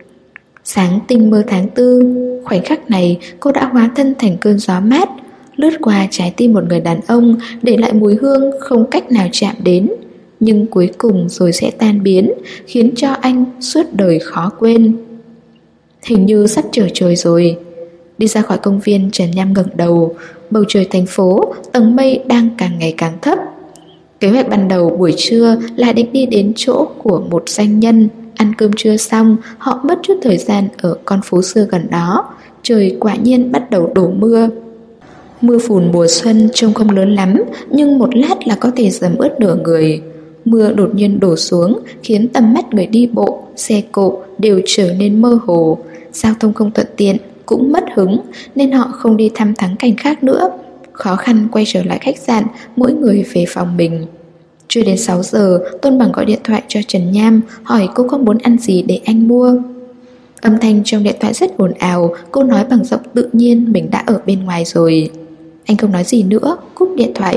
Speaker 1: Sáng tinh mơ tháng 4, khoảnh khắc này cô đã hóa thân thành cơn gió mát, lướt qua trái tim một người đàn ông, để lại mùi hương không cách nào chạm đến, nhưng cuối cùng rồi sẽ tan biến, khiến cho anh suốt đời khó quên. Hình như sắp trở trời rồi. Đi ra khỏi công viên, Trần Nham ngẩng đầu. Bầu trời thành phố, tầng mây đang càng ngày càng thấp. Kế hoạch ban đầu buổi trưa là định đi đến chỗ của một doanh nhân. Ăn cơm trưa xong, họ mất chút thời gian ở con phố xưa gần đó. Trời quả nhiên bắt đầu đổ mưa. Mưa phùn mùa xuân trông không lớn lắm, nhưng một lát là có thể dầm ướt nửa người. Mưa đột nhiên đổ xuống, khiến tầm mắt người đi bộ, xe cộ đều trở nên mơ hồ. Giao thông không thuận tiện, cũng mất hứng, nên họ không đi thăm thắng cảnh khác nữa. Khó khăn quay trở lại khách sạn, mỗi người về phòng mình. Chưa đến 6 giờ, Tôn Bằng gọi điện thoại cho Trần Nham, hỏi cô có muốn ăn gì để anh mua. Âm thanh trong điện thoại rất ồn ào, cô nói bằng giọng tự nhiên mình đã ở bên ngoài rồi. Anh không nói gì nữa, cúp điện thoại.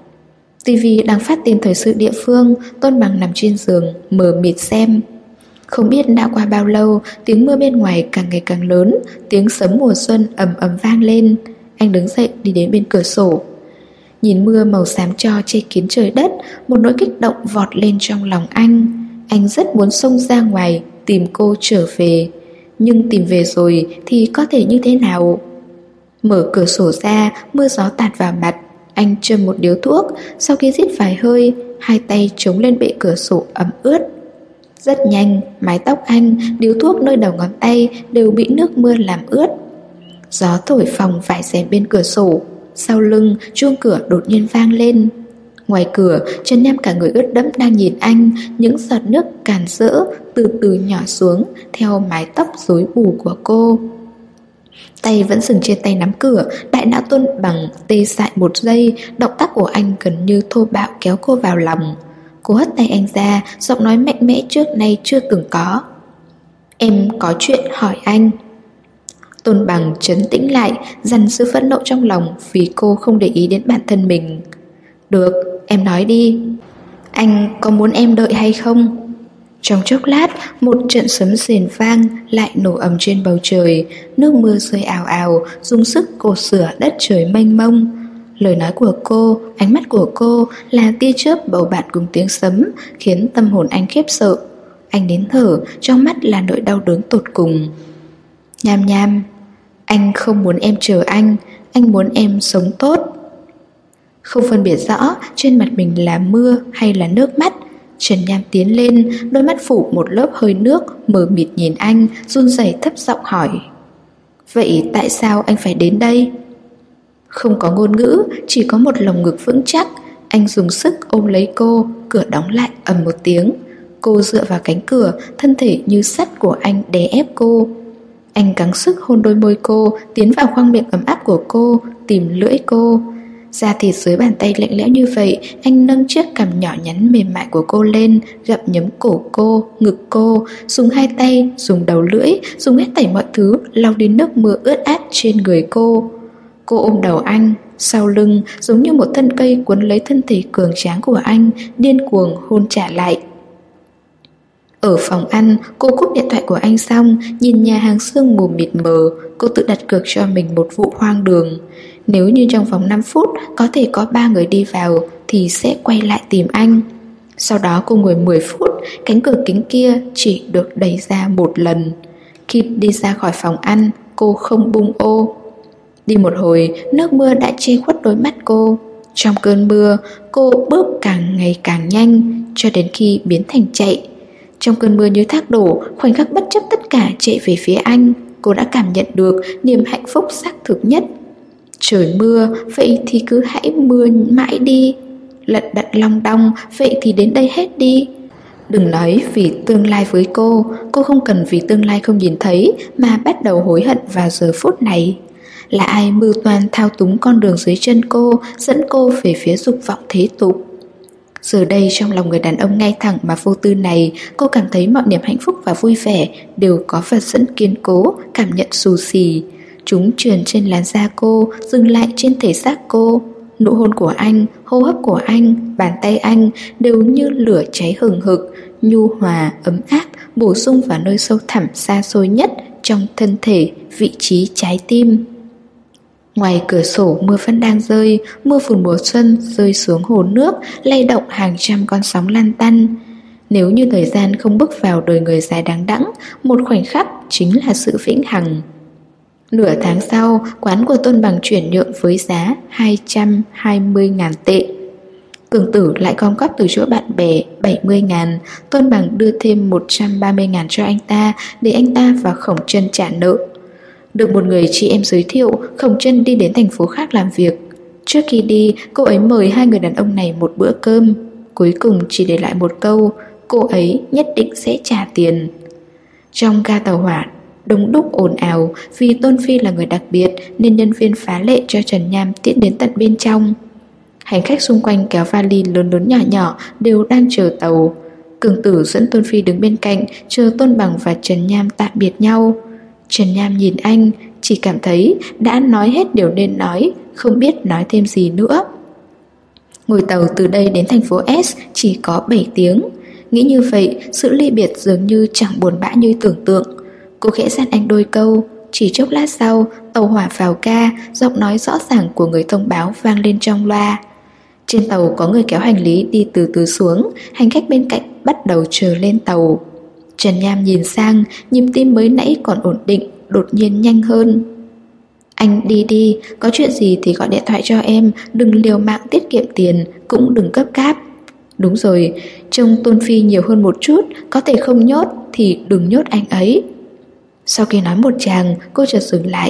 Speaker 1: TV đang phát tin thời sự địa phương. Tôn Bằng nằm trên giường, mờ mịt xem. Không biết đã qua bao lâu, tiếng mưa bên ngoài càng ngày càng lớn, tiếng sấm mùa xuân ầm ầm vang lên. Anh đứng dậy đi đến bên cửa sổ. Nhìn mưa màu xám tro che kín trời đất, một nỗi kích động vọt lên trong lòng anh. Anh rất muốn xông ra ngoài tìm cô trở về, nhưng tìm về rồi thì có thể như thế nào? Mở cửa sổ ra, mưa gió tạt vào mặt. Anh châm một điếu thuốc, sau khi rít vài hơi, hai tay chống lên bệ cửa sổ ẩm ướt. Rất nhanh, mái tóc anh, điếu thuốc nơi đầu ngón tay đều bị nước mưa làm ướt. Gió thổi phồng vải rèm bên cửa sổ. Sau lưng, chuông cửa đột nhiên vang lên. Ngoài cửa, Trần Nham cả người ướt đẫm đang nhìn anh. Những giọt nước càn rỡ từ từ nhỏ xuống theo mái tóc rối bù của cô. Tay vẫn dừng trên tay nắm cửa. Đại não Tôn Bằng tê dại một giây. Động tác của anh gần như thô bạo kéo cô vào lòng. Cô hất tay anh ra, giọng nói mạnh mẽ trước nay chưa từng có. Em có chuyện hỏi anh. Tôn Bằng trấn tĩnh lại, dằn sự phẫn nộ trong lòng vì cô không để ý đến bản thân mình. Được, em nói đi. Anh có muốn em đợi hay không? Trong chốc lát, một trận sấm rền vang lại nổ ầm trên bầu trời. Nước mưa rơi ào ào, dùng sức cột rửa đất trời mênh mông. Lời nói của cô, ánh mắt của cô là tia chớp bầu bạn cùng tiếng sấm, khiến tâm hồn anh khiếp sợ. Anh nín thở, trong mắt là nỗi đau đớn tột cùng. Nham Nham, anh không muốn em chờ anh muốn em sống tốt. Không phân biệt rõ trên mặt mình là mưa hay là nước mắt, Trần Nham tiến lên, đôi mắt phủ một lớp hơi nước, mờ mịt nhìn anh, run rẩy thấp giọng hỏi. Vậy tại sao anh phải đến đây? Không có ngôn ngữ, chỉ có một lồng ngực vững chắc. Anh dùng sức ôm lấy cô, cửa đóng lại ầm một tiếng. Cô dựa vào cánh cửa, thân thể như sắt của anh đè ép cô. Anh gắng sức hôn đôi môi cô, tiến vào khoang miệng ấm áp của cô, tìm lưỡi cô. Da thịt dưới bàn tay lạnh lẽo như vậy, anh nâng chiếc cằm nhỏ nhắn mềm mại của cô lên, gặm nhấm cổ cô, ngực cô, dùng hai tay, dùng đầu lưỡi, dùng hết thảy mọi thứ lau đi nước mưa ướt át trên người cô. Cô ôm đầu anh, sau lưng giống như một thân cây cuốn lấy thân thể cường tráng của anh, điên cuồng hôn trả lại. Ở phòng ăn, cô cúp điện thoại của anh xong, nhìn nhà hàng sương mù mịt mờ, cô tự đặt cược cho mình một vụ hoang đường. Nếu như trong vòng 5 phút có thể có 3 người đi vào thì sẽ quay lại tìm anh. Sau đó cô ngồi 10 phút, cánh cửa kính kia chỉ được đẩy ra một lần. Khi đi ra khỏi phòng ăn, cô không bung ô. Đi một hồi, nước mưa đã che khuất đôi mắt cô. Trong cơn mưa, cô bước càng ngày càng nhanh, cho đến khi biến thành chạy. Trong cơn mưa như thác đổ, khoảnh khắc bất chấp tất cả chạy về phía anh, cô đã cảm nhận được niềm hạnh phúc xác thực nhất. Trời mưa, vậy thì cứ hãy mưa mãi đi. Lận đận long đong, vậy thì đến đây hết đi. Đừng nói vì tương lai với cô không cần vì tương lai không nhìn thấy mà bắt đầu hối hận vào giờ phút này. Là ai mưu toan thao túng con đường dưới chân cô, dẫn cô về phía dục vọng thế tục. Giờ đây trong lòng người đàn ông ngay thẳng mà vô tư này, cô cảm thấy mọi niềm hạnh phúc và vui vẻ đều có vật dẫn kiên cố, cảm nhận xù xì. chúng trườn trên làn da cô, dừng lại trên thể xác cô. Nụ hôn của anh, hô hấp của anh, bàn tay anh đều như lửa cháy hừng hực, nhu hòa, ấm áp, bổ sung vào nơi sâu thẳm xa xôi nhất trong thân thể, vị trí trái tim. Ngoài cửa sổ mưa vẫn đang rơi, mưa phùn mùa xuân rơi xuống hồ nước, lay động hàng trăm con sóng lăn tăn. Nếu như thời gian không bước vào đời người dài đằng đẵng, một khoảnh khắc chính là sự vĩnh hằng. Nửa tháng sau, quán của Tôn Bằng chuyển nhượng với giá 220.000 tệ. Cường Tử lại gom góp từ chỗ bạn bè 70.000, Tôn Bằng đưa thêm 130.000 cho anh ta để anh ta và Khổng Trân trả nợ. Được một người chị em giới thiệu, Khổng Trân đi đến thành phố khác làm việc. Trước khi đi, cô ấy mời hai người đàn ông này một bữa cơm. Cuối cùng chỉ để lại một câu, cô ấy nhất định sẽ trả tiền. Trong ga tàu hỏa đông đúc ồn ào, vì Tôn Phi là người đặc biệt nên nhân viên phá lệ cho Trần Nham tiễn đến tận bên trong. Hành khách xung quanh kéo vali lớn lớn nhỏ nhỏ đều đang chờ tàu. Cường Tử dẫn Tôn Phi đứng bên cạnh, chờ Tôn Bằng và Trần Nham tạm biệt nhau. Trần Nham nhìn anh, chỉ cảm thấy đã nói hết điều nên nói, không biết nói thêm gì nữa. Ngồi tàu từ đây đến thành phố S chỉ có 7 tiếng. Nghĩ như vậy, sự ly biệt dường như chẳng buồn bã như tưởng tượng. Cô khẽ dặn anh đôi câu. Chỉ chốc lát sau, tàu hỏa vào ga, giọng nói rõ ràng của người thông báo vang lên trong loa. Trên tàu có người kéo hành lý đi từ từ xuống, hành khách bên cạnh bắt đầu chờ lên tàu. Trần Nham nhìn sang, nhịp tim mới nãy còn ổn định, đột nhiên nhanh hơn. Anh đi đi, có chuyện gì thì gọi điện thoại cho em, đừng liều mạng tiết kiệm tiền, cũng đừng gấp gáp. Đúng rồi, trông Tôn Phi nhiều hơn một chút, có thể không nhốt thì đừng nhốt anh ấy. Sau khi nói một tràng, cô chợt dừng lại.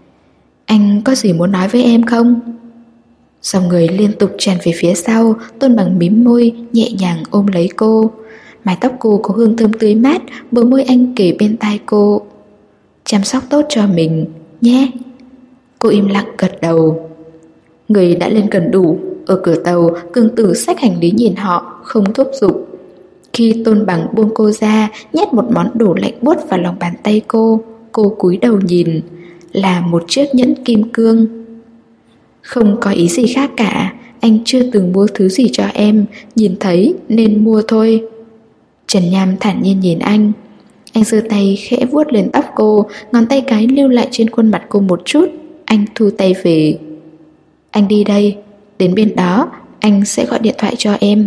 Speaker 1: Anh có gì muốn nói với em không? Dòng người liên tục tràn về phía sau, Tôn Bằng mím môi, nhẹ nhàng ôm lấy cô. Mái tóc cô có hương thơm tươi mát, bờ môi anh kề bên tai cô. Chăm sóc tốt cho mình, nhé. Cô im lặng gật đầu. Người đã lên gần đủ. Ở cửa tàu, Cường Tử xách hành lý nhìn họ, không thúc giục. Khi Tôn Bằng buông cô ra, nhét một món đồ lạnh buốt vào lòng bàn tay cô cúi đầu nhìn. Là một chiếc nhẫn kim cương. Không có ý gì khác cả, anh chưa từng mua thứ gì cho em, nhìn thấy nên mua thôi. Trần Nham thản nhiên nhìn anh. Anh giơ tay khẽ vuốt lên tóc cô, ngón tay cái lưu lại trên khuôn mặt cô một chút. Anh thu tay về. Anh đi đây, đến bên đó anh sẽ gọi điện thoại cho em.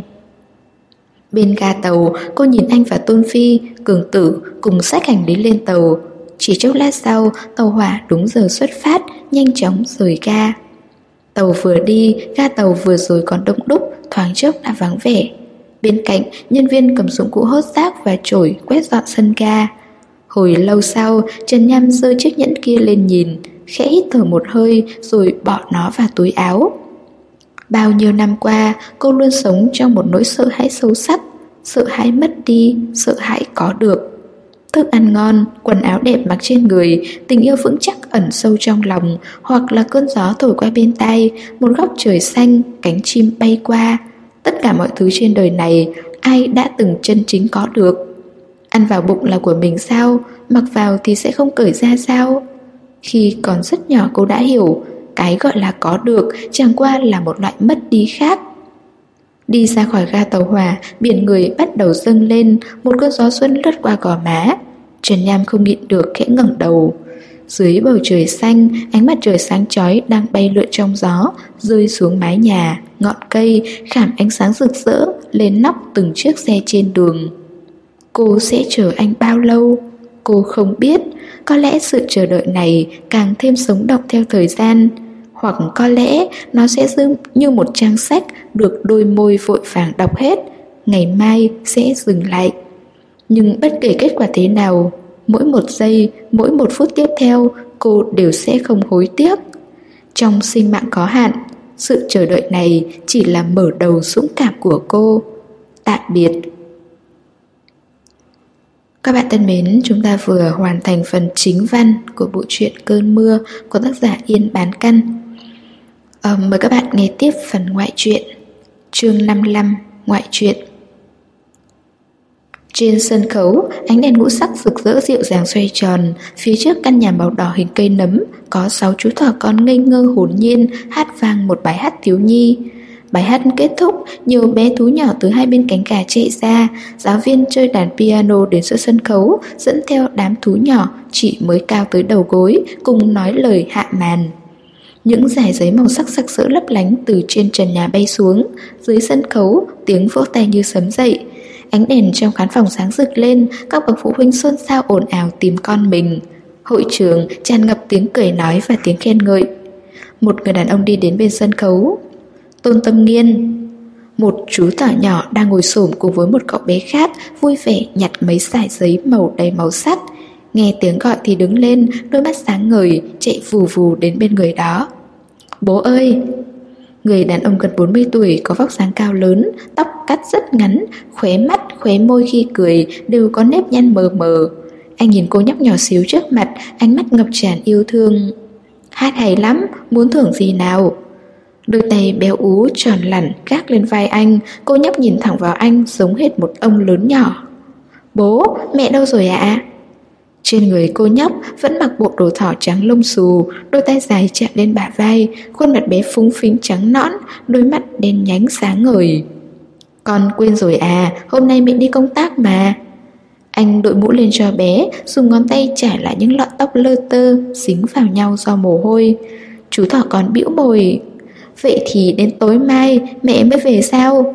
Speaker 1: Bên ga tàu, cô nhìn anh và Tôn Phi, Cường Tử cùng xách hành lý lên tàu. Chỉ chốc lát sau, tàu hỏa đúng giờ xuất phát, nhanh chóng rời ga. Tàu vừa đi, ga tàu vừa rồi còn đông đúc, thoáng chốc đã vắng vẻ. Bên cạnh, nhân viên cầm dụng cụ hốt rác và chổi quét dọn sân ga. Hồi lâu sau, Trần Nham giơ chiếc nhẫn kia lên nhìn, khẽ hít thở một hơi rồi bỏ nó vào túi áo. Bao nhiêu năm qua, cô luôn sống trong một nỗi sợ hãi sâu sắc, sợ hãi mất đi, sợ hãi có được. Thức ăn ngon, quần áo đẹp mặc trên người, tình yêu vững chắc ẩn sâu trong lòng, hoặc là cơn gió thổi qua bên tai, một góc trời xanh, cánh chim bay qua. Tất cả mọi thứ trên đời này, ai đã từng chân chính có được? Ăn vào bụng là của mình sao? Mặc vào thì sẽ không cởi ra sao? Khi còn rất nhỏ cô đã hiểu, cái gọi là có được chẳng qua là một loại mất đi khác. Đi ra khỏi ga tàu hỏa, biển người bắt đầu dâng lên, một cơn gió xuân lướt qua gò má. Trần Nham không nhịn được khẽ ngẩng đầu. Dưới bầu trời xanh, ánh mặt trời sáng chói đang bay lượn trong gió, rơi xuống mái nhà, ngọn cây, khảm ánh sáng rực rỡ lên nóc từng chiếc xe trên đường. Cô sẽ chờ anh bao lâu? Cô không biết. Có lẽ sự chờ đợi này càng thêm sống động theo thời gian, hoặc có lẽ nó sẽ như một trang sách được đôi môi vội vàng đọc hết, ngày mai sẽ dừng lại. Nhưng bất kể kết quả thế nào, mỗi một giây, mỗi một phút tiếp theo, cô đều sẽ không hối tiếc. Trong sinh mạng có hạn, sự chờ đợi này chỉ là mở đầu dũng cảm của cô. Tạm biệt. Các bạn thân mến, chúng ta vừa hoàn thành phần chính văn của bộ truyện Cơn Mưa của tác giả Yên Bán Căn. Mời các bạn nghe tiếp phần ngoại truyện. Chương 55, ngoại truyện. Trên sân khấu, ánh đèn ngũ sắc rực rỡ dịu dàng xoay tròn. Phía trước căn nhà màu đỏ hình cây nấm, có 6 chú thỏ con ngây ngơ hồn nhiên hát vang một bài hát thiếu nhi. Bài hát kết thúc, nhiều bé thú nhỏ từ hai bên cánh gà chạy ra. Giáo viên chơi đàn piano đến giữa sân khấu, dẫn theo đám thú nhỏ chỉ mới cao tới đầu gối, cùng nói lời hạ màn. Những dải giấy màu sắc sặc sỡ lấp lánh từ trên trần nhà bay xuống. Dưới sân khấu, tiếng vỗ tay như sấm dậy. Ánh đèn trong khán phòng sáng rực lên, các bậc phụ huynh xôn xao ồn ào tìm con mình. Hội trường tràn ngập tiếng cười nói và tiếng khen ngợi. Một người đàn ông đi đến bên sân khấu. Tôn Tâm Nghiên. Một chú thỏ nhỏ đang ngồi xổm cùng với một cậu bé khác, vui vẻ nhặt mấy sải giấy màu đầy màu sắc. Nghe tiếng gọi thì đứng lên, đôi mắt sáng ngời, chạy vù vù đến bên người đó. Bố ơi! Người đàn ông gần 40 tuổi có vóc dáng cao lớn, tóc cắt rất ngắn, khóe mắt, khóe môi khi cười đều có nếp nhăn mờ mờ. Anh nhìn cô nhóc nhỏ xíu trước mặt, ánh mắt ngập tràn yêu thương. Hát hay lắm, muốn thưởng gì nào? Đôi tay béo ú tròn lẳn gác lên vai anh, cô nhóc nhìn thẳng vào anh giống hệt một ông lớn nhỏ. Bố, mẹ đâu rồi ạ? Trên người cô nhóc vẫn mặc bộ đồ thỏ trắng lông xù, đôi tay dài chạm lên bả vai, khuôn mặt bé phúng phính trắng nõn, đôi mắt đen nhánh sáng ngời. Con quên rồi à, hôm nay mẹ đi công tác mà. Anh đội mũ lên cho bé, dùng ngón tay trải lại những lọn tóc lơ tơ dính vào nhau do mồ hôi. Chú thỏ còn bĩu môi. Vậy thì đến tối mai mẹ mới về sao?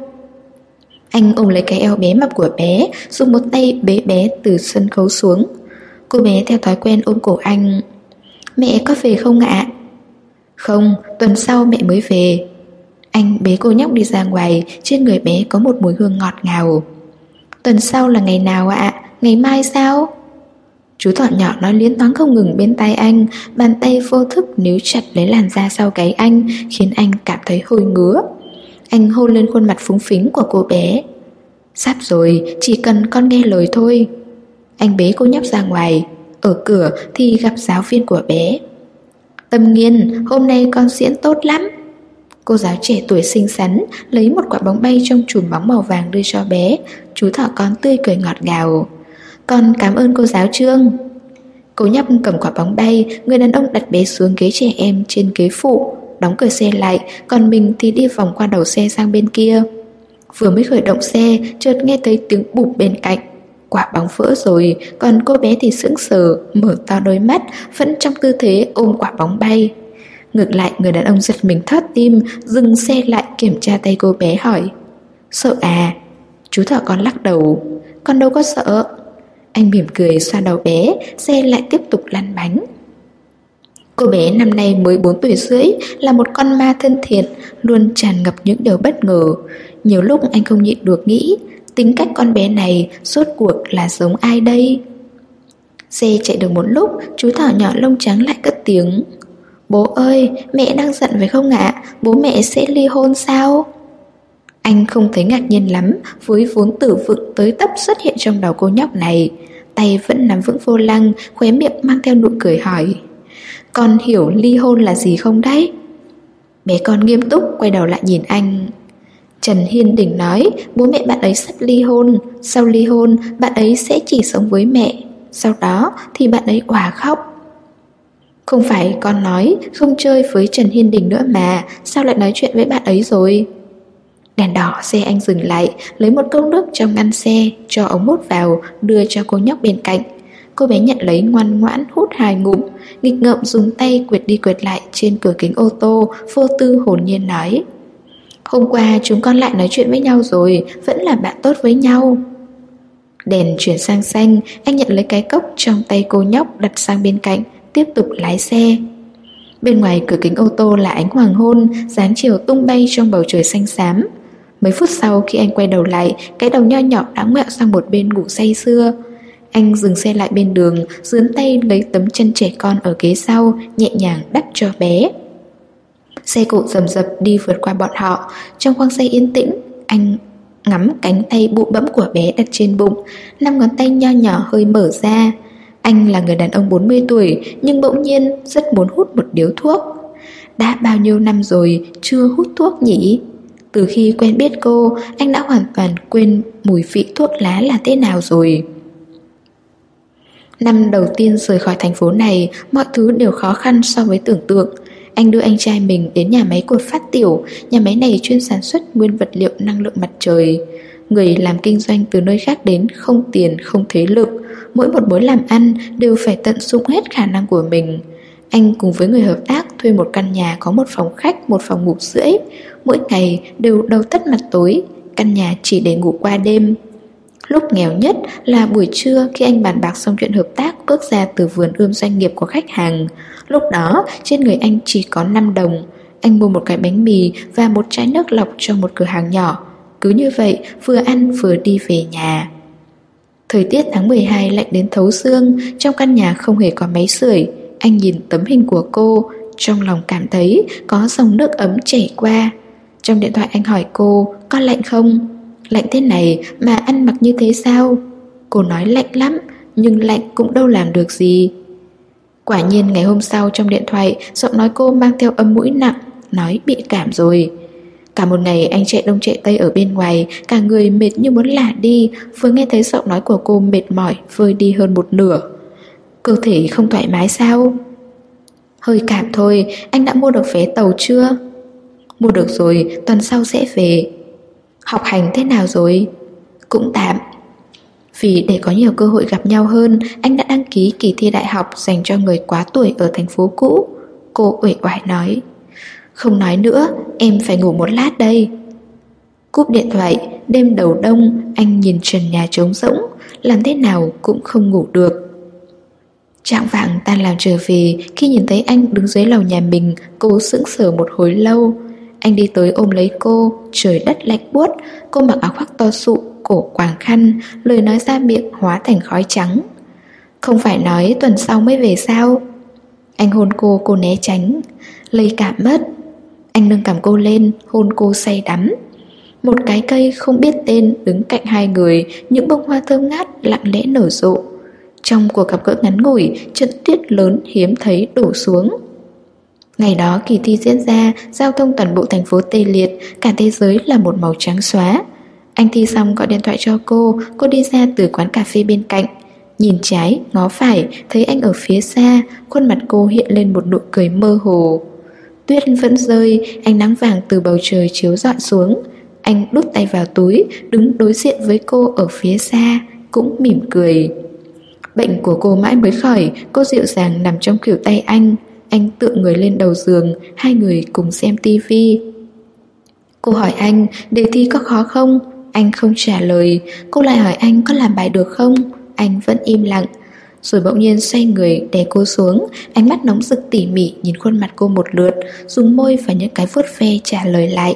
Speaker 1: Anh ôm lấy cái eo bé mập của bé, dùng một tay bế bé từ sân khấu xuống. Cô bé theo thói quen ôm cổ anh. Mẹ có về không ạ? Không, tuần sau mẹ mới về. Anh bế cô nhóc đi ra ngoài, trên người bé có một mùi hương ngọt ngào. Tuần sau là ngày nào ạ? Ngày mai sao? Chú thỏ nhỏ nói liến thoáng không ngừng bên tai anh, bàn tay vô thức níu chặt lấy làn da sau gáy anh, khiến anh cảm thấy hôi ngứa. Anh hôn lên khuôn mặt phúng phính của cô bé. Sắp rồi, chỉ cần con nghe lời thôi. Anh bế cô nhóc ra ngoài. Ở cửa thì gặp giáo viên của bé. Tâm Nghiên, hôm nay con diễn tốt lắm. Cô giáo trẻ tuổi xinh xắn lấy một quả bóng bay trong chùm bóng màu vàng đưa cho bé. Chú thỏ con tươi cười ngọt ngào. Con cảm ơn cô giáo Trương. Cô nhóc cầm quả bóng bay, người đàn ông đặt bé xuống ghế trẻ em trên ghế phụ, đóng cửa xe lại, còn mình thì đi vòng qua đầu xe sang bên kia. Vừa mới khởi động xe, chợt nghe thấy tiếng bụp bên cạnh. Quả bóng vỡ rồi, còn cô bé thì sững sờ, mở to đôi mắt, vẫn trong tư thế ôm quả bóng bay. Ngược lại, người đàn ông giật mình thót tim, dừng xe lại kiểm tra tay cô bé hỏi. Sợ à? Chú thỏ con lắc đầu. Con đâu có sợ. Anh mỉm cười xoa đầu bé, xe lại tiếp tục lăn bánh. Cô bé năm nay mới 4 tuổi rưỡi, là một con ma thân thiện, luôn tràn ngập những điều bất ngờ. Nhiều lúc anh không nhịn được nghĩ, tính cách con bé này rốt cuộc là giống ai đây? Xe chạy được một lúc, chú thỏ nhỏ lông trắng lại cất tiếng. Bố ơi, mẹ đang giận phải không ạ? Bố mẹ sẽ ly hôn sao? Anh không thấy ngạc nhiên lắm với vốn tử vựng tới tấp xuất hiện trong đầu cô nhóc này. Tay vẫn nắm vững vô lăng, khóe miệng mang theo nụ cười hỏi. Con hiểu ly hôn là gì không đấy? Bé con nghiêm túc quay đầu lại nhìn anh. Trần Hiên Đình nói bố mẹ bạn ấy sắp ly hôn. Sau ly hôn bạn ấy sẽ chỉ sống với mẹ. Sau đó thì bạn ấy òa khóc. Không phải con nói không chơi với Trần Hiên Đình nữa mà, sao lại nói chuyện với bạn ấy rồi? Đèn đỏ xe anh dừng lại, lấy một cốc nước trong ngăn xe, cho ống hút vào, đưa cho cô nhóc bên cạnh. Cô bé nhận lấy ngoan ngoãn hút 2 ngụm, nghịch ngợm dùng tay quệt đi quệt lại trên cửa kính ô tô, vô tư hồn nhiên nói. Hôm qua chúng con lại nói chuyện với nhau rồi, vẫn là bạn tốt với nhau. Đèn chuyển sang xanh, anh nhận lấy cái cốc trong tay cô nhóc đặt sang bên cạnh, tiếp tục lái xe. Bên ngoài cửa kính ô tô là ánh hoàng hôn, dáng chiều tung bay trong bầu trời xanh xám. Mấy phút sau khi anh quay đầu lại, cái đầu nho nhỏ đã ngoẹo sang một bên ngủ say sưa. Anh dừng xe lại bên đường, dướn tay lấy tấm chân trẻ con ở ghế sau, nhẹ nhàng đắp cho bé. Xe cộ rầm rập đi vượt qua bọn họ. Trong khoang xe yên tĩnh, anh ngắm cánh tay bụ bẫm của bé đặt trên bụng, 5 ngón tay nho nhỏ hơi mở ra. Anh là người đàn ông 40 tuổi, nhưng bỗng nhiên rất muốn hút một điếu thuốc. Đã bao nhiêu năm rồi chưa hút thuốc nhỉ? Từ khi quen biết cô, anh đã hoàn toàn quên mùi vị thuốc lá là thế nào rồi. Năm đầu tiên rời khỏi thành phố này, mọi thứ đều khó khăn so với tưởng tượng. Anh đưa anh trai mình đến nhà máy của Phát Tiểu. Nhà máy này chuyên sản xuất nguyên vật liệu năng lượng mặt trời. Người làm kinh doanh từ nơi khác đến, không tiền, không thế lực. Mỗi một mối làm ăn đều phải tận dụng hết khả năng của mình. Anh cùng với người hợp tác thuê một căn nhà có một phòng khách, một phòng ngủ rưỡi. Mỗi ngày đều đầu tắt mặt tối, căn nhà chỉ để ngủ qua đêm. Lúc nghèo nhất là buổi trưa khi anh bàn bạc xong chuyện hợp tác bước ra từ vườn ươm doanh nghiệp của khách hàng. Lúc đó trên người anh chỉ có 5 đồng. Anh mua một cái bánh mì và một chai nước lọc cho một cửa hàng nhỏ. Cứ như vậy vừa ăn vừa đi về nhà. Thời tiết tháng 12 lạnh đến thấu xương. Trong căn nhà không hề có máy sưởi. Anh nhìn tấm hình của cô, trong lòng cảm thấy có dòng nước ấm chảy qua. Trong điện thoại anh hỏi cô có lạnh không? Lạnh thế này mà ăn mặc như thế sao? Cô nói lạnh lắm, nhưng lạnh cũng đâu làm được gì. Quả nhiên ngày hôm sau trong điện thoại, giọng nói cô mang theo âm mũi nặng, nói bị cảm rồi. Cả một ngày anh chạy đông chạy tây ở bên ngoài, cả người mệt như muốn lả đi. Vừa nghe thấy giọng nói của cô mệt mỏi, vơi đi hơn một nửa. Cơ thể không thoải mái sao? Hơi cảm thôi. Anh đã mua được vé tàu chưa? Mua được rồi, tuần sau sẽ về. Học hành thế nào rồi? Cũng tạm. Vì để có nhiều cơ hội gặp nhau hơn, anh đã đăng ký kỳ thi đại học dành cho người quá tuổi ở thành phố cũ. Cô uể oải nói. Không nói nữa, em phải ngủ một lát đây. Cúp điện thoại, đêm đầu đông, anh nhìn trần nhà trống rỗng, làm thế nào cũng không ngủ được. Trạng vạng tan làm trở về, khi nhìn thấy anh đứng dưới lầu nhà mình, cô sững sờ một hồi lâu. Anh đi tới ôm lấy cô, trời đất lạnh buốt. Cô mặc áo khoác to sụ, cổ quàng khăn, lời nói ra miệng hóa thành khói trắng. Không phải nói tuần sau mới về sao? Anh hôn cô né tránh. Lây cảm mất. Anh nâng cằm cô lên, hôn cô say đắm. Một cái cây không biết tên đứng cạnh hai người, những bông hoa thơm ngát lặng lẽ nở rộ. Trong cuộc gặp gỡ ngắn ngủi, trận tuyết lớn hiếm thấy đổ xuống. Ngày đó kỳ thi diễn ra, giao thông toàn bộ thành phố tê liệt, cả thế giới là một màu trắng xóa. Anh thi xong gọi điện thoại cho cô đi ra từ quán cà phê bên cạnh. Nhìn trái, ngó phải, thấy anh ở phía xa, khuôn mặt cô hiện lên một nụ cười mơ hồ. Tuyết vẫn rơi, ánh nắng vàng từ bầu trời chiếu rọi xuống. Anh đút tay vào túi, đứng đối diện với cô ở phía xa, cũng mỉm cười. Bệnh của cô mãi mới khỏi, cô dịu dàng nằm trong khuỷu tay anh. Anh tựa người lên đầu giường, hai người cùng xem tivi. Cô hỏi anh đề thi có khó không? Anh không trả lời. Cô lại hỏi anh có làm bài được không? Anh vẫn im lặng. Rồi bỗng nhiên xoay người đè cô xuống, ánh mắt nóng rực tỉ mỉ nhìn khuôn mặt cô một lượt, dùng môi và những cái vuốt ve trả lời lại.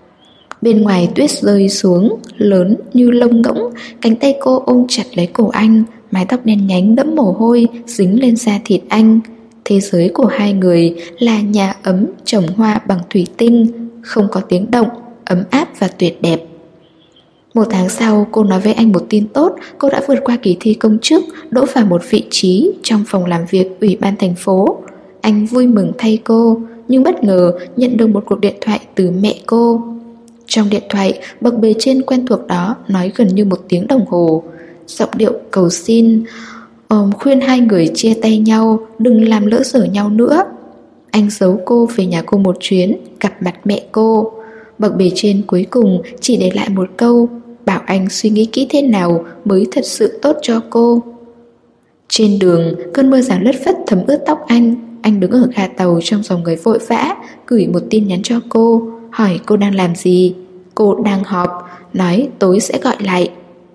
Speaker 1: Bên ngoài tuyết rơi xuống, lớn như lông ngỗng, cánh tay cô ôm chặt lấy cổ anh, mái tóc đen nhánh đẫm mồ hôi dính lên da thịt anh. Thế giới của hai người là nhà ấm trồng hoa bằng thủy tinh, không có tiếng động, ấm áp và tuyệt đẹp. Một tháng sau, cô nói với anh một tin tốt, cô đã vượt qua kỳ thi công chức, đỗ vào một vị trí trong phòng làm việc ủy ban thành phố. Anh vui mừng thay cô, nhưng bất ngờ nhận được một cuộc điện thoại từ mẹ cô. Trong điện thoại, bậc bề trên quen thuộc đó nói gần như 1 tiếng đồng hồ. Giọng điệu cầu xin, khuyên hai người chia tay nhau, đừng làm lỡ dở nhau nữa. Anh giấu cô về nhà cô một chuyến, gặp mặt mẹ cô. Bậc bề trên cuối cùng chỉ để lại một câu, bảo anh suy nghĩ kỹ thế nào mới thật sự tốt cho cô. Trên đường, cơn mưa rào lất phất thấm ướt tóc anh. Anh đứng ở ga tàu trong dòng người vội vã, gửi một tin nhắn cho cô, hỏi cô đang làm gì. Cô đang họp, nói tối sẽ gọi lại.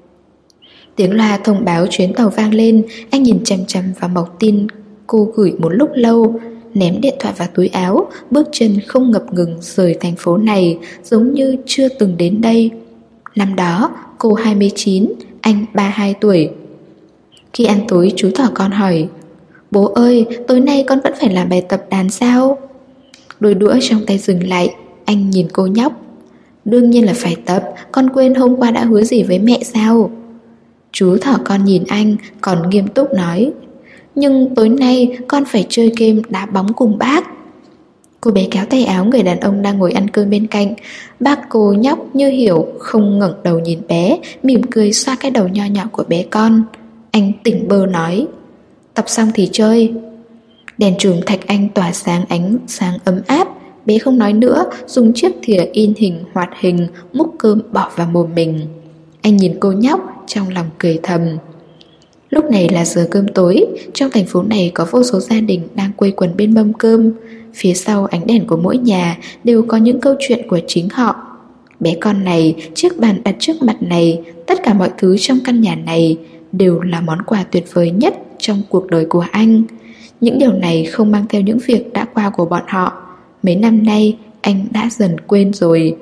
Speaker 1: Tiếng loa thông báo chuyến tàu vang lên. Anh nhìn chằm chằm vào mẩu tin cô gửi một lúc lâu, ném điện thoại vào túi áo, bước chân không ngập ngừng rời thành phố này, giống như chưa từng đến đây. Năm đó cô 29, anh 32 tuổi. Khi ăn tối, chú thỏ con hỏi, bố ơi, tối nay con vẫn phải làm bài tập đàn sao? Đôi đũa trong tay dừng lại. Anh nhìn cô nhóc. Đương nhiên là phải tập, con quên hôm qua đã hứa gì với mẹ sao? Chú thỏ con nhìn anh, còn nghiêm túc nói, nhưng tối nay con phải chơi game đá bóng cùng bác. Cô bé kéo tay áo người đàn ông đang ngồi ăn cơm bên cạnh. Bác cô nhóc như hiểu, không ngẩng đầu nhìn bé, mỉm cười xoa cái đầu nho nhỏ của bé con. Anh tỉnh bơ nói: tập xong thì chơi. Đèn chùm thạch anh tỏa sáng ánh sáng ấm áp. Bé không nói nữa, dùng chiếc thìa in hình hoạt hình múc cơm bỏ vào mồm mình. Anh nhìn cô nhóc, trong lòng cười thầm. Lúc này là giờ cơm tối. Trong thành phố này có vô số gia đình đang quây quần bên mâm cơm. Phía sau ánh đèn của mỗi nhà đều có những câu chuyện của chính họ. Bé con này, chiếc bàn đặt trước mặt này, tất cả mọi thứ trong căn nhà này đều là món quà tuyệt vời nhất trong cuộc đời của anh. Những điều này không mang theo những việc đã qua của bọn họ. Mấy năm nay anh đã dần quên rồi.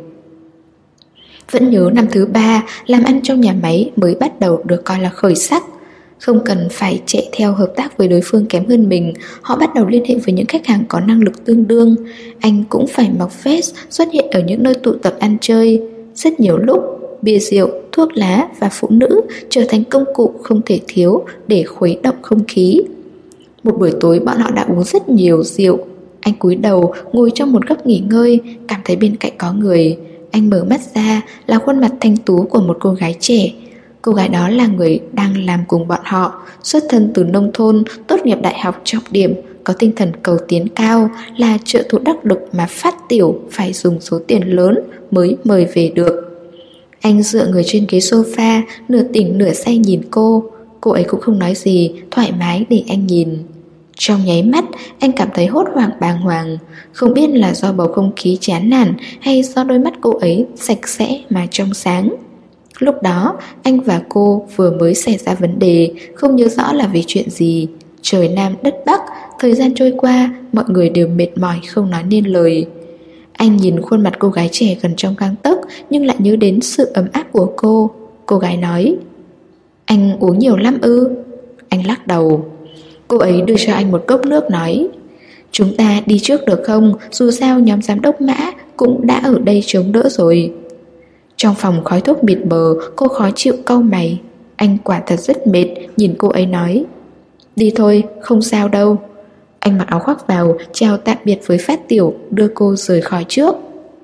Speaker 1: Vẫn nhớ năm thứ 3 làm ăn trong nhà máy mới bắt đầu được coi là khởi sắc. Không cần phải chạy theo hợp tác với đối phương kém hơn mình, họ bắt đầu liên hệ với những khách hàng có năng lực tương đương. Anh cũng phải mặc vest xuất hiện ở những nơi tụ tập ăn chơi. Rất nhiều lúc, bia rượu, thuốc lá và phụ nữ trở thành công cụ không thể thiếu để khuấy động không khí. Một buổi tối bọn họ đã uống rất nhiều rượu. Anh cúi đầu ngồi trong một góc nghỉ ngơi, cảm thấy bên cạnh có người. Anh mở mắt ra là khuôn mặt thanh tú của một cô gái trẻ. Cô gái đó là người đang làm cùng bọn họ, xuất thân từ nông thôn, tốt nghiệp đại học trọng điểm, có tinh thần cầu tiến cao, là trợ thủ đắc lực mà Phát Tiểu phải dùng số tiền lớn mới mời về được. Anh dựa người trên ghế sofa, nửa tỉnh nửa say nhìn cô. Cô ấy cũng không nói gì, thoải mái để anh nhìn. Trong nháy mắt, anh cảm thấy hốt hoảng bàng hoàng. Không biết là do bầu không khí chán nản hay do đôi mắt cô ấy sạch sẽ mà trong sáng. Lúc đó, anh và cô vừa mới xảy ra vấn đề, không nhớ rõ là vì chuyện gì. Trời Nam đất Bắc, thời gian trôi qua, mọi người đều mệt mỏi không nói nên lời. Anh nhìn khuôn mặt cô gái trẻ gần trong gang tấc, nhưng lại nhớ đến sự ấm áp của cô. Cô gái nói: anh uống nhiều lắm ư? Anh lắc đầu. Cô ấy đưa cho anh một cốc nước nói: chúng ta đi trước được không? Dù sao nhóm giám đốc Mã cũng đã ở đây chống đỡ rồi. Trong phòng khói thuốc mịt mờ, cô khó chịu cau mày. Anh quả thật rất mệt, nhìn cô ấy nói: đi thôi, không sao đâu. Anh mặc áo khoác vào, chào tạm biệt với Phát Tiểu, đưa cô rời khỏi trước.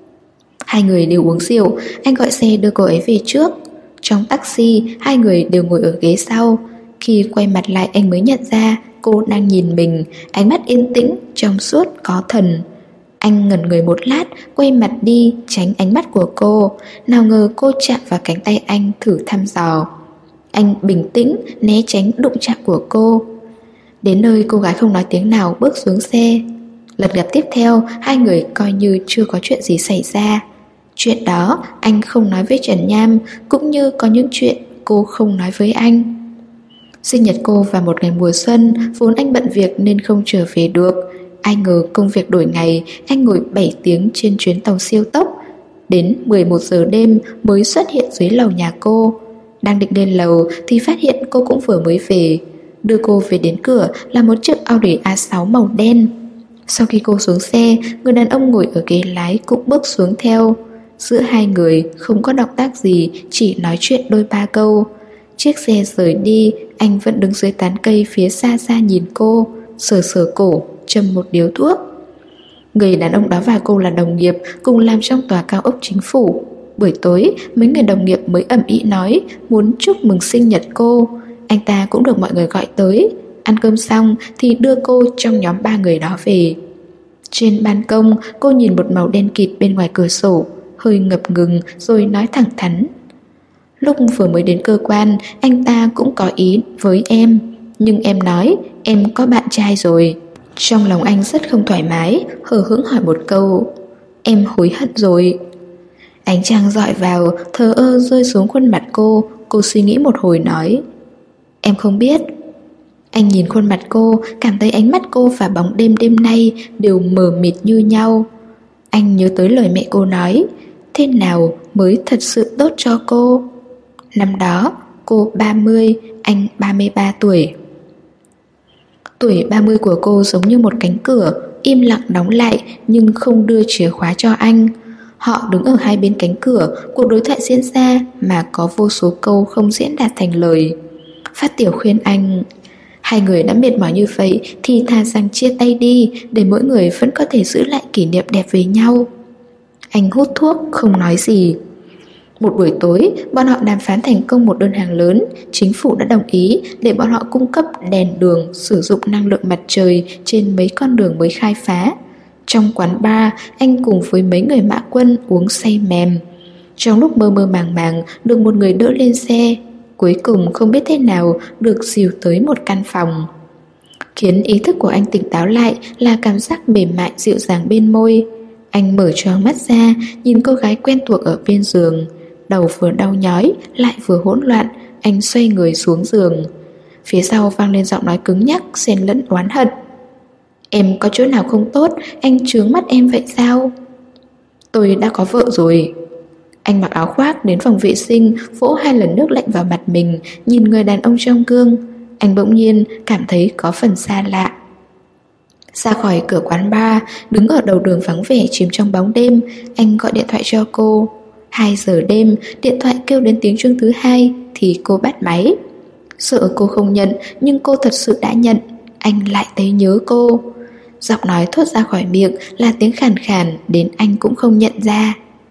Speaker 1: Hai người đều uống rượu, anh gọi xe đưa cô ấy về trước. Trong taxi, hai người đều ngồi ở ghế sau. Khi quay mặt lại anh mới nhận ra cô đang nhìn mình, ánh mắt yên tĩnh, trong suốt, có thần. Anh ngẩn người một lát, quay mặt đi, tránh ánh mắt của cô. Nào ngờ cô chạm vào cánh tay anh thử thăm dò. Anh bình tĩnh, né tránh đụng chạm của cô. Đến nơi cô gái không nói tiếng nào bước xuống xe. Lần gặp tiếp theo, hai người coi như chưa có chuyện gì xảy ra. Chuyện đó anh không nói với Trần Nham, cũng như có những chuyện cô không nói với anh. Sinh nhật cô vào một ngày mùa xuân, vốn anh bận việc nên không trở về được. Ai ngờ công việc đổi ngày, anh ngồi 7 tiếng trên chuyến tàu siêu tốc. Đến 11 giờ đêm mới xuất hiện dưới lầu nhà cô. Đang định lên lầu thì phát hiện cô cũng vừa mới về. Đưa cô về đến cửa là một chiếc Audi A6 màu đen. Sau khi cô xuống xe, người đàn ông ngồi ở ghế lái cũng bước xuống theo. Giữa hai người không có động tác gì, chỉ nói chuyện đôi ba câu. Chiếc xe rời đi, anh vẫn đứng dưới tán cây phía xa xa nhìn cô, sờ sờ cổ, châm một điếu thuốc. Người đàn ông đó và cô là đồng nghiệp, cùng làm trong tòa cao ốc chính phủ. Buổi tối, mấy người đồng nghiệp mới ầm ĩ nói muốn chúc mừng sinh nhật cô. Anh ta cũng được mọi người gọi tới. Ăn cơm xong thì đưa cô trong nhóm 3 người đó về. Trên ban công, cô nhìn một màu đen kịt bên ngoài cửa sổ, hơi ngập ngừng rồi nói thẳng thắn: lúc vừa mới đến cơ quan, anh ta cũng có ý với em, nhưng em nói em có bạn trai rồi. Trong lòng anh rất không thoải mái, hờ hững hỏi một câu: em hối hận rồi? Ánh trăng dọi vào, thờ ơ rơi xuống khuôn mặt cô suy nghĩ một hồi nói: em không biết. Anh nhìn khuôn mặt cô, cảm thấy ánh mắt cô và bóng đêm đêm nay đều mờ mịt như nhau. Anh nhớ tới lời mẹ cô nói: thế nào mới thật sự tốt cho cô? Năm đó, cô 30, anh 33 tuổi. Tuổi 30 của cô giống như một cánh cửa, im lặng đóng lại nhưng không đưa chìa khóa cho anh. Họ đứng ở hai bên cánh cửa, cuộc đối thoại diễn ra mà có vô số câu không diễn đạt thành lời. Phát Tiểu khuyên anh: Hai người đã mệt mỏi như vậy thì thà rằng chia tay đi, để mỗi người vẫn có thể giữ lại kỷ niệm đẹp với nhau. Anh hút thuốc không nói gì. Một buổi tối, bọn họ đàm phán thành công một đơn hàng lớn. Chính phủ đã đồng ý để bọn họ cung cấp đèn đường sử dụng năng lượng mặt trời trên mấy con đường mới khai phá. Trong quán bar, anh cùng với mấy người mã quân uống say mềm. Trong lúc mơ mơ màng màng được một người đỡ lên xe, cuối cùng không biết thế nào được dìu tới một căn phòng. Khiến ý thức của anh tỉnh táo lại là cảm giác mềm mại dịu dàng bên môi. Anh mở choàng mắt ra, nhìn cô gái quen thuộc ở bên giường. Đầu vừa đau nhói, lại vừa hỗn loạn, anh xoay người xuống giường. Phía sau vang lên giọng nói cứng nhắc, xen lẫn oán hận. Em có chỗ nào không tốt, anh chướng mắt em vậy sao? Tôi đã có vợ rồi. Anh mặc áo khoác đến phòng vệ sinh, vỗ 2 lần nước lạnh vào mặt mình, nhìn người đàn ông trong gương. Anh bỗng nhiên cảm thấy có phần xa lạ. Ra khỏi cửa quán bar, đứng ở đầu đường vắng vẻ chìm trong bóng đêm, anh gọi điện thoại cho cô. 2 giờ đêm, điện thoại kêu đến tiếng chuông thứ 2 thì cô bắt máy. Sợ cô không nhận, nhưng cô thật sự đã nhận. Anh lại thấy nhớ cô. Giọng nói thốt ra khỏi miệng là tiếng khàn khàn đến anh cũng không nhận ra.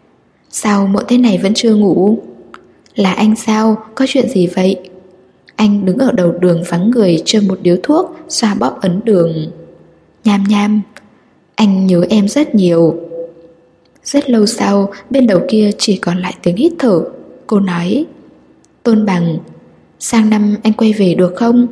Speaker 1: Sao muộn thế này vẫn chưa ngủ? Là anh sao? Có chuyện gì vậy? Anh đứng ở đầu đường vắng người châm một điếu thuốc, xoa bóp ấn đường. Nham nham, anh nhớ em rất nhiều. Rất lâu sau, bên đầu kia chỉ còn lại tiếng hít thở. Cô nói, Tôn Bằng, sang năm anh quay về được không?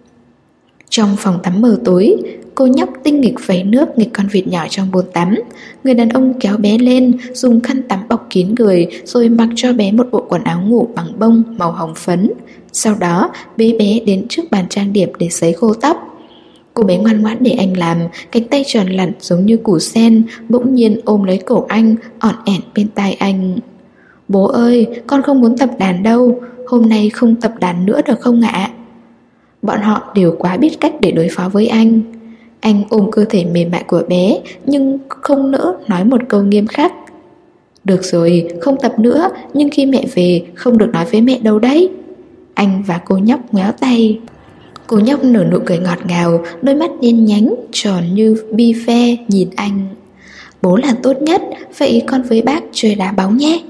Speaker 1: Trong phòng tắm mờ tối, cô nhóc tinh nghịch vẩy nước nghịch con vịt nhỏ trong bồn tắm. Người đàn ông kéo bé lên, dùng khăn tắm bọc kín người, rồi mặc cho bé một bộ quần áo ngủ bằng bông màu hồng phấn. Sau đó bế bé đến trước bàn trang điểm để sấy khô tóc. Cô bé ngoan ngoãn để anh làm, cánh tay tròn lặn giống như củ sen, bỗng nhiên ôm lấy cổ anh, ỏn ẻn bên tai anh. Bố ơi, con không muốn tập đàn đâu, hôm nay không tập đàn nữa được không ạ? Bọn họ đều quá biết cách để đối phó với anh. Anh ôm cơ thể mềm mại của bé, nhưng không nỡ nói một câu nghiêm khắc. Được rồi, không tập nữa, nhưng khi mẹ về không được nói với mẹ đâu đấy. Anh và cô nhóc ngoéo tay. Cô nhóc nở nụ cười ngọt ngào, đôi mắt đen nhánh, tròn như bi phe nhìn anh. Bố là tốt nhất, vậy con với bác chơi đá bóng nhé.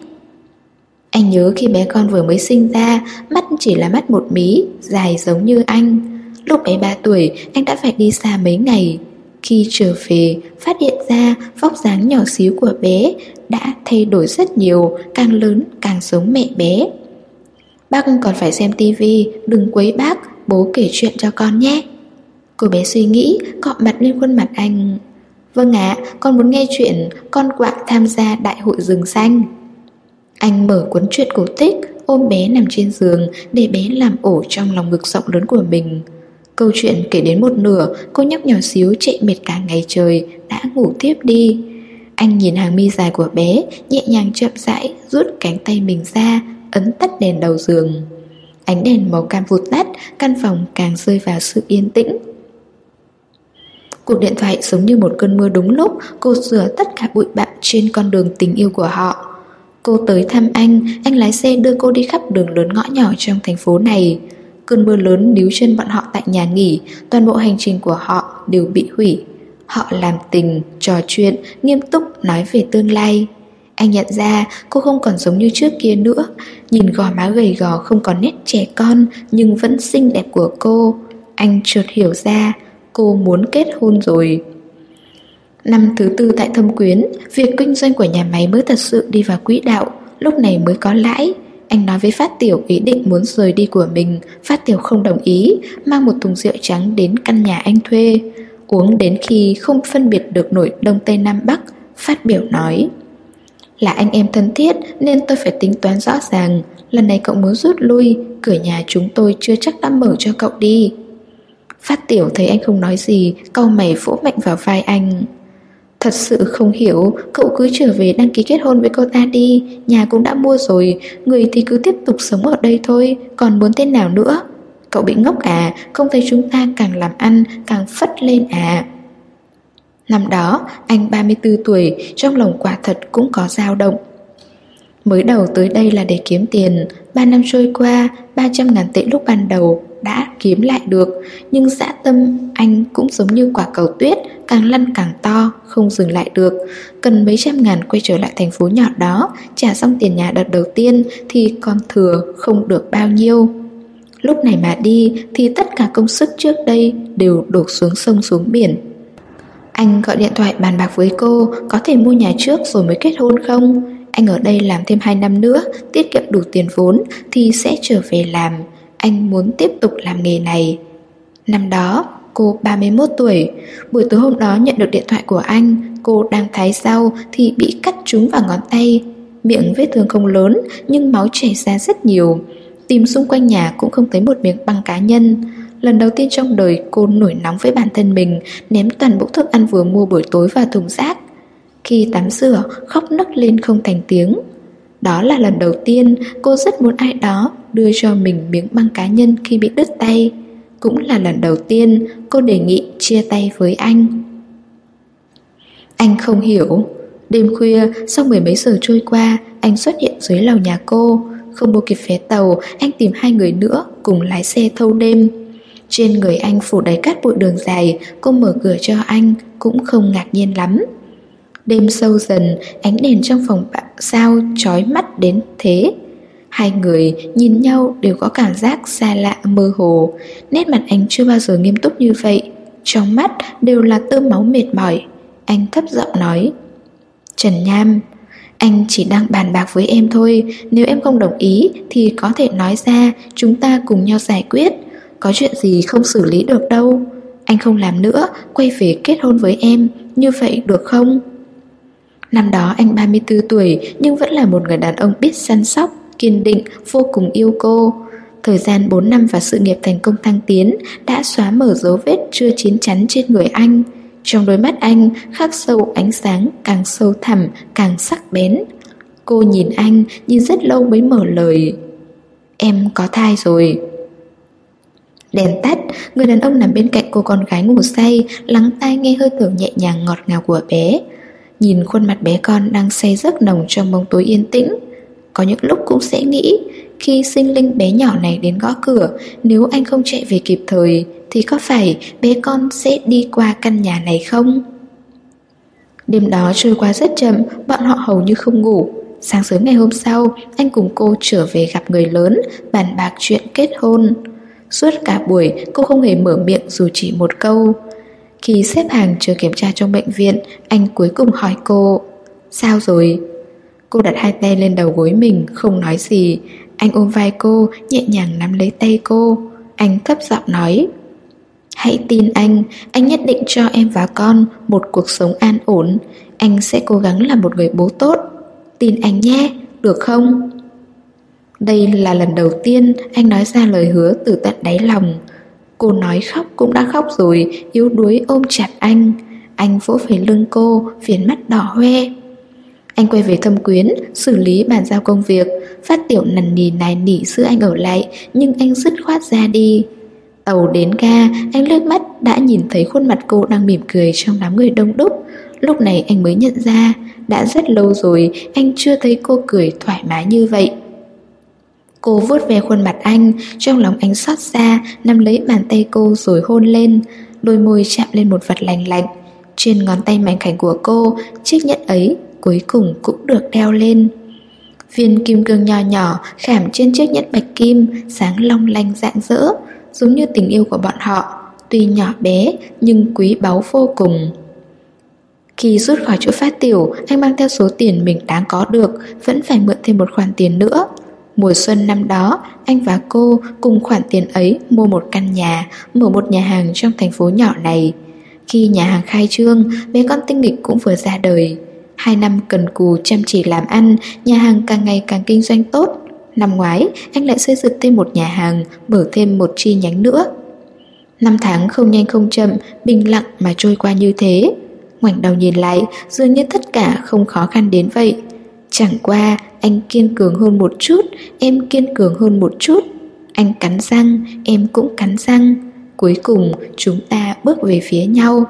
Speaker 1: Anh nhớ khi bé con vừa mới sinh ra, mắt chỉ là mắt một mí, dài giống như anh. Lúc bé 3 tuổi, anh đã phải đi xa mấy ngày. Khi trở về, phát hiện ra vóc dáng nhỏ xíu của bé đã thay đổi rất nhiều, càng lớn càng giống mẹ bé. Bác còn phải xem tivi, đừng quấy bác, bố kể chuyện cho con nhé. Cô bé suy nghĩ, cọ mặt lên khuôn mặt anh. Vâng ạ, con muốn nghe chuyện con quạ tham gia đại hội rừng xanh. Anh mở cuốn truyện cổ tích, ôm bé nằm trên giường để bé làm ổ trong lòng ngực rộng lớn của mình. Câu chuyện kể đến một nửa, cô nhóc nhỏ xíu chạy mệt cả ngày trời đã ngủ tiếp đi. Anh nhìn hàng mi dài của bé, nhẹ nhàng chậm rãi rút cánh tay mình ra, ấn tắt đèn đầu giường. Ánh đèn màu cam vụt tắt, căn phòng càng rơi vào sự yên tĩnh. Cuộc điện thoại giống như một cơn mưa đúng lúc, cô rửa tất cả bụi bặm trên con đường tình yêu của họ. Cô tới thăm anh lái xe đưa cô đi khắp đường lớn ngõ nhỏ trong thành phố này. Cơn mưa lớn níu chân bọn họ tại nhà nghỉ, toàn bộ hành trình của họ đều bị hủy. Họ làm tình, trò chuyện, nghiêm túc nói về tương lai. Anh nhận ra cô không còn giống như trước kia nữa. Nhìn gò má gầy gò không còn nét trẻ con nhưng vẫn xinh đẹp của cô, anh chợt hiểu ra cô muốn kết hôn rồi. Năm thứ 4 tại Thâm Quyến, việc kinh doanh của nhà máy mới thật sự đi vào quỹ đạo, lúc này mới có lãi. Anh nói với Phát Tiểu ý định muốn rời đi của mình. Phát Tiểu không đồng ý, mang một thùng rượu trắng đến căn nhà anh thuê. Uống đến khi không phân biệt được nổi Đông Tây Nam Bắc, Phát Biểu nói: là anh em thân thiết nên tôi phải tính toán rõ ràng. Lần này cậu muốn rút lui, cửa nhà chúng tôi chưa chắc đã mở cho cậu đi. Phát Tiểu thấy anh không nói gì, cau mày vỗ mạnh vào vai anh. Thật sự không hiểu, cậu cứ trở về đăng ký kết hôn với cô ta đi. Nhà cũng đã mua rồi, người thì cứ tiếp tục sống ở đây thôi, còn muốn thế nào nữa? Cậu bị ngốc à, không thấy chúng ta càng làm ăn càng phất lên à? Năm đó, anh 34 tuổi, trong lòng quả thật cũng có dao động. Mới đầu tới đây là để kiếm tiền, 3 năm trôi qua, 300.000 tệ lúc ban đầu đã kiếm lại được. Nhưng dã tâm anh cũng giống như quả cầu tuyết, càng lăn càng to, không dừng lại được. Cần mấy trăm ngàn quay trở lại thành phố nhỏ đó, trả xong tiền nhà đợt đầu tiên thì còn thừa không được bao nhiêu. Lúc này mà đi thì tất cả công sức trước đây đều đổ xuống sông xuống biển. Anh gọi điện thoại bàn bạc với cô có thể mua nhà trước rồi mới kết hôn không? Anh ở đây làm thêm 2 năm nữa, tiết kiệm đủ tiền vốn thì sẽ trở về làm. Anh muốn tiếp tục làm nghề này. Năm đó, cô 31 tuổi. Buổi tối hôm đó nhận được điện thoại của anh. Cô đang thái rau thì bị cắt trúng vào ngón tay. Miệng vết thương không lớn nhưng máu chảy ra rất nhiều. Tìm xung quanh nhà cũng không thấy một miếng băng cá nhân. Lần đầu tiên trong đời cô nổi nóng với bản thân mình, ném toàn bộ thức ăn vừa mua buổi tối vào thùng rác. Khi tắm rửa, khóc nấc lên không thành tiếng. Đó là lần đầu tiên cô rất muốn ai đó đưa cho mình miếng băng cá nhân khi bị đứt tay. Cũng là lần đầu tiên cô đề nghị chia tay với anh. Anh không hiểu. Đêm khuya, sau 10 mấy giờ trôi qua, anh xuất hiện dưới lầu nhà cô. Không mua kịp vé tàu, anh tìm 2 người nữa cùng lái xe thâu đêm. Trên người anh phủ đầy cát bụi đường dài. Cô mở cửa cho anh, cũng không ngạc nhiên lắm. Đêm sâu dần, ánh đèn trong phòng sao chói mắt đến thế. 2 người nhìn nhau đều có cảm giác xa lạ mơ hồ. Nét mặt anh chưa bao giờ nghiêm túc như vậy. Trong mắt đều là tơ máu mệt mỏi. Anh thấp giọng nói: Trần Nham, anh chỉ đang bàn bạc với em thôi. Nếu em không đồng ý thì có thể nói ra, chúng ta cùng nhau giải quyết. Có chuyện gì không xử lý được đâu. Anh không làm nữa, quay về kết hôn với em. Như vậy được không? Năm đó anh 34 tuổi nhưng vẫn là một người đàn ông biết săn sóc, kiên định, vô cùng yêu cô. Thời gian 4 năm và sự nghiệp thành công thăng tiến đã xóa mở dấu vết chưa chín chắn trên người anh. Trong đôi mắt anh khắc sâu ánh sáng càng sâu thẳm, càng sắc bén. Cô nhìn anh, nhìn rất lâu mới mở lời: Em có thai rồi. Đèn tắt, người đàn ông nằm bên cạnh cô con gái ngủ say, lắng tai nghe hơi thở nhẹ nhàng ngọt ngào của bé. Nhìn khuôn mặt bé con đang say giấc nồng trong bóng tối yên tĩnh. Có những lúc cũng sẽ nghĩ, khi sinh linh bé nhỏ này đến gõ cửa, nếu anh không chạy về kịp thời thì có phải bé con sẽ đi qua căn nhà này không? Đêm đó trôi qua rất chậm, bọn họ hầu như không ngủ. Sáng sớm ngày hôm sau, anh cùng cô trở về gặp người lớn, bàn bạc chuyện kết hôn. Suốt cả buổi cô không hề mở miệng dù chỉ một câu. Khi xếp hàng chờ kiểm tra trong bệnh viện, anh cuối cùng hỏi cô: Sao rồi? Cô đặt 2 tay lên đầu gối mình, không nói gì. Anh ôm vai cô, nhẹ nhàng nắm lấy tay cô. Anh thấp giọng nói: Hãy tin anh nhất định cho em và con một cuộc sống an ổn. Anh sẽ cố gắng làm một người bố tốt. Tin anh nhé, được không? Đây là lần đầu tiên anh nói ra lời hứa từ tận đáy lòng. Cô nói khóc cũng đã khóc rồi, yếu đuối ôm chặt anh. Anh vỗ về lưng cô, viền mắt đỏ hoe. Anh quay về Thâm Quyến, xử lý bàn giao công việc. Phát Tiểu nằn nỉ nài nỉ giữ anh ở lại, nhưng anh dứt khoát ra đi. Tàu đến ga, anh liếc mắt đã nhìn thấy khuôn mặt cô đang mỉm cười trong đám người đông đúc. Lúc này anh mới nhận ra, đã rất lâu rồi anh chưa thấy cô cười thoải mái như vậy. Cô vuốt ve khuôn mặt anh, trong lòng anh xót xa, nắm lấy bàn tay cô rồi hôn lên. Đôi môi chạm lên một vật lành lạnh. Trên ngón tay mảnh khảnh của cô, chiếc nhẫn ấy cuối cùng cũng được đeo lên. Viên kim cương nhỏ nhỏ khảm trên chiếc nhẫn bạch kim, sáng long lanh rạng rỡ, giống như tình yêu của bọn họ, tuy nhỏ bé nhưng quý báu vô cùng. Khi rút khỏi chỗ Phát Tiểu, anh mang theo số tiền mình đáng có được, vẫn phải mượn thêm một khoản tiền nữa. Mùa xuân năm đó, anh và cô cùng khoản tiền ấy mua một căn nhà, mở một nhà hàng trong thành phố nhỏ này. Khi nhà hàng khai trương, bé con tinh nghịch cũng vừa ra đời. 2 năm cần cù chăm chỉ làm ăn, nhà hàng càng ngày càng kinh doanh tốt. Năm ngoái, anh lại xây dựng thêm một nhà hàng, mở thêm một chi nhánh nữa. 5 tháng không nhanh không chậm, bình lặng mà trôi qua như thế. Ngoảnh đầu nhìn lại, dường như tất cả không khó khăn đến vậy. Chẳng qua, anh kiên cường hơn một chút, em kiên cường hơn một chút. Anh cắn răng, em cũng cắn răng. Cuối cùng, chúng ta bước về phía nhau.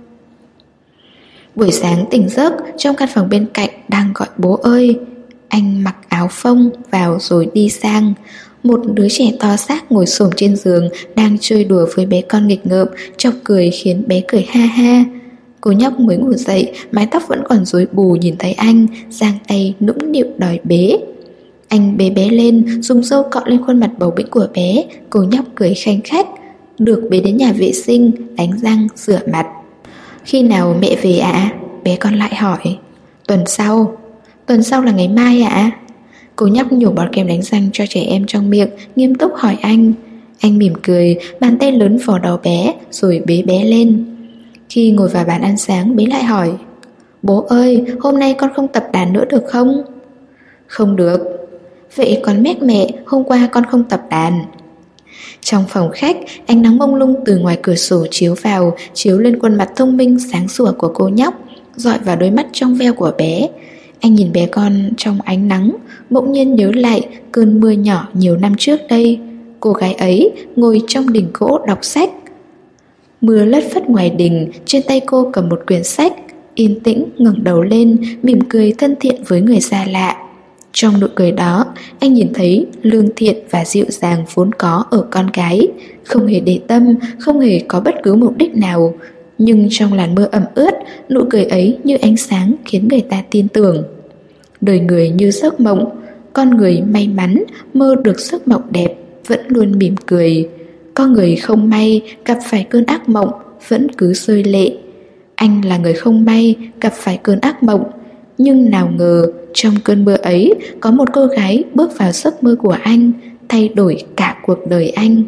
Speaker 1: Buổi sáng tỉnh giấc, trong căn phòng bên cạnh đang gọi bố ơi. Anh mặc áo phông vào rồi đi sang. một đứa trẻ to xác ngồi xổm trên giường đang chơi đùa với bé con nghịch ngợm, chọc cười khiến bé cười ha ha. Cô nhóc mới ngủ dậy, mái tóc vẫn còn rối bù nhìn thấy anh, giang tay nũng nịu đòi bế. Anh bế bé lên, dùng râu cọ lên khuôn mặt bầu bĩnh của bé. Cô nhóc cười khanh khách, được bế đến nhà vệ sinh, đánh răng, rửa mặt. Khi nào mẹ về ạ? Bé con lại hỏi. Tuần sau. Tuần sau là ngày mai ạ? Cô nhóc nhổ bọt kem đánh răng cho trẻ em trong miệng, nghiêm túc hỏi anh. Anh mỉm cười, bàn tay lớn vò đầu bé, rồi bế bé lên. Khi ngồi vào bàn ăn sáng, bé lại hỏi. Bố ơi, hôm nay con không tập đàn nữa được không? Không được. Vậy con mét mẹ, hôm qua con không tập đàn. Trong phòng khách, ánh nắng mông lung từ ngoài cửa sổ chiếu vào, chiếu lên khuôn mặt thông minh sáng sủa của cô nhóc, dọi vào đôi mắt trong veo của bé. Anh nhìn bé con trong ánh nắng, bỗng nhiên nhớ lại cơn mưa nhỏ nhiều năm trước đây. Cô gái ấy ngồi trong đình gỗ đọc sách. Mưa lất phất ngoài đình, trên tay cô cầm một quyển sách, yên tĩnh ngẩng đầu lên, mỉm cười thân thiện với người xa lạ. Trong nụ cười đó, anh nhìn thấy lương thiện và dịu dàng vốn có ở con gái, không hề để tâm, không hề có bất cứ mục đích nào. Nhưng trong làn mưa ẩm ướt, nụ cười ấy như ánh sáng khiến người ta tin tưởng. Đời người như giấc mộng, con người may mắn mơ được giấc mộng đẹp vẫn luôn mỉm cười. Con người không may gặp phải cơn ác mộng vẫn cứ rơi lệ. Anh là người không may gặp phải cơn ác mộng, nhưng nào ngờ trong cơn mưa ấy có một cô gái bước vào giấc mơ của anh, thay đổi cả cuộc đời anh.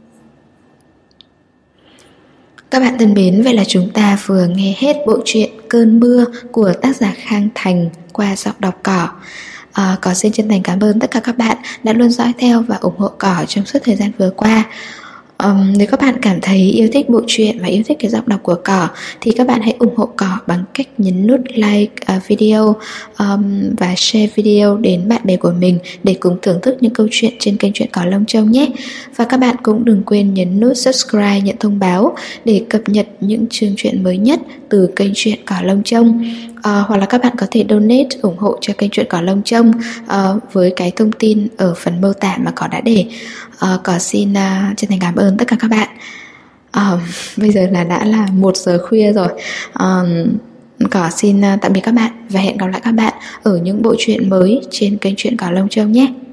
Speaker 1: Các bạn thân mến, vậy là chúng ta vừa nghe hết bộ truyện Cơn Mưa của tác giả Khang Thành qua giọng đọc Cỏ. Cỏ xin chân thành cảm ơn tất cả các bạn đã luôn dõi theo và ủng hộ Cỏ trong suốt thời gian vừa qua. Nếu các bạn cảm thấy yêu thích bộ truyện và yêu thích cái giọng đọc của Cỏ thì các bạn hãy ủng hộ Cỏ bằng cách nhấn nút like video và share video đến bạn bè của mình để cùng thưởng thức những câu chuyện trên kênh Truyện Cỏ Lông Châu nhé. Và các bạn cũng đừng quên nhấn nút subscribe nhận thông báo để cập nhật những chương truyện mới nhất từ kênh Truyện Cỏ Lông Châu. Hoặc là các bạn có thể donate ủng hộ cho kênh Truyện Cỏ Lông Châu với cái thông tin ở phần mô tả mà Cỏ đã để. Cỏ xin chân thành cảm ơn tất cả các bạn. Bây giờ đã là 1 giờ khuya rồi. Cỏ xin tạm biệt các bạn và hẹn gặp lại các bạn ở những bộ truyện mới trên kênh Truyện Cỏ Lông Châu nhé.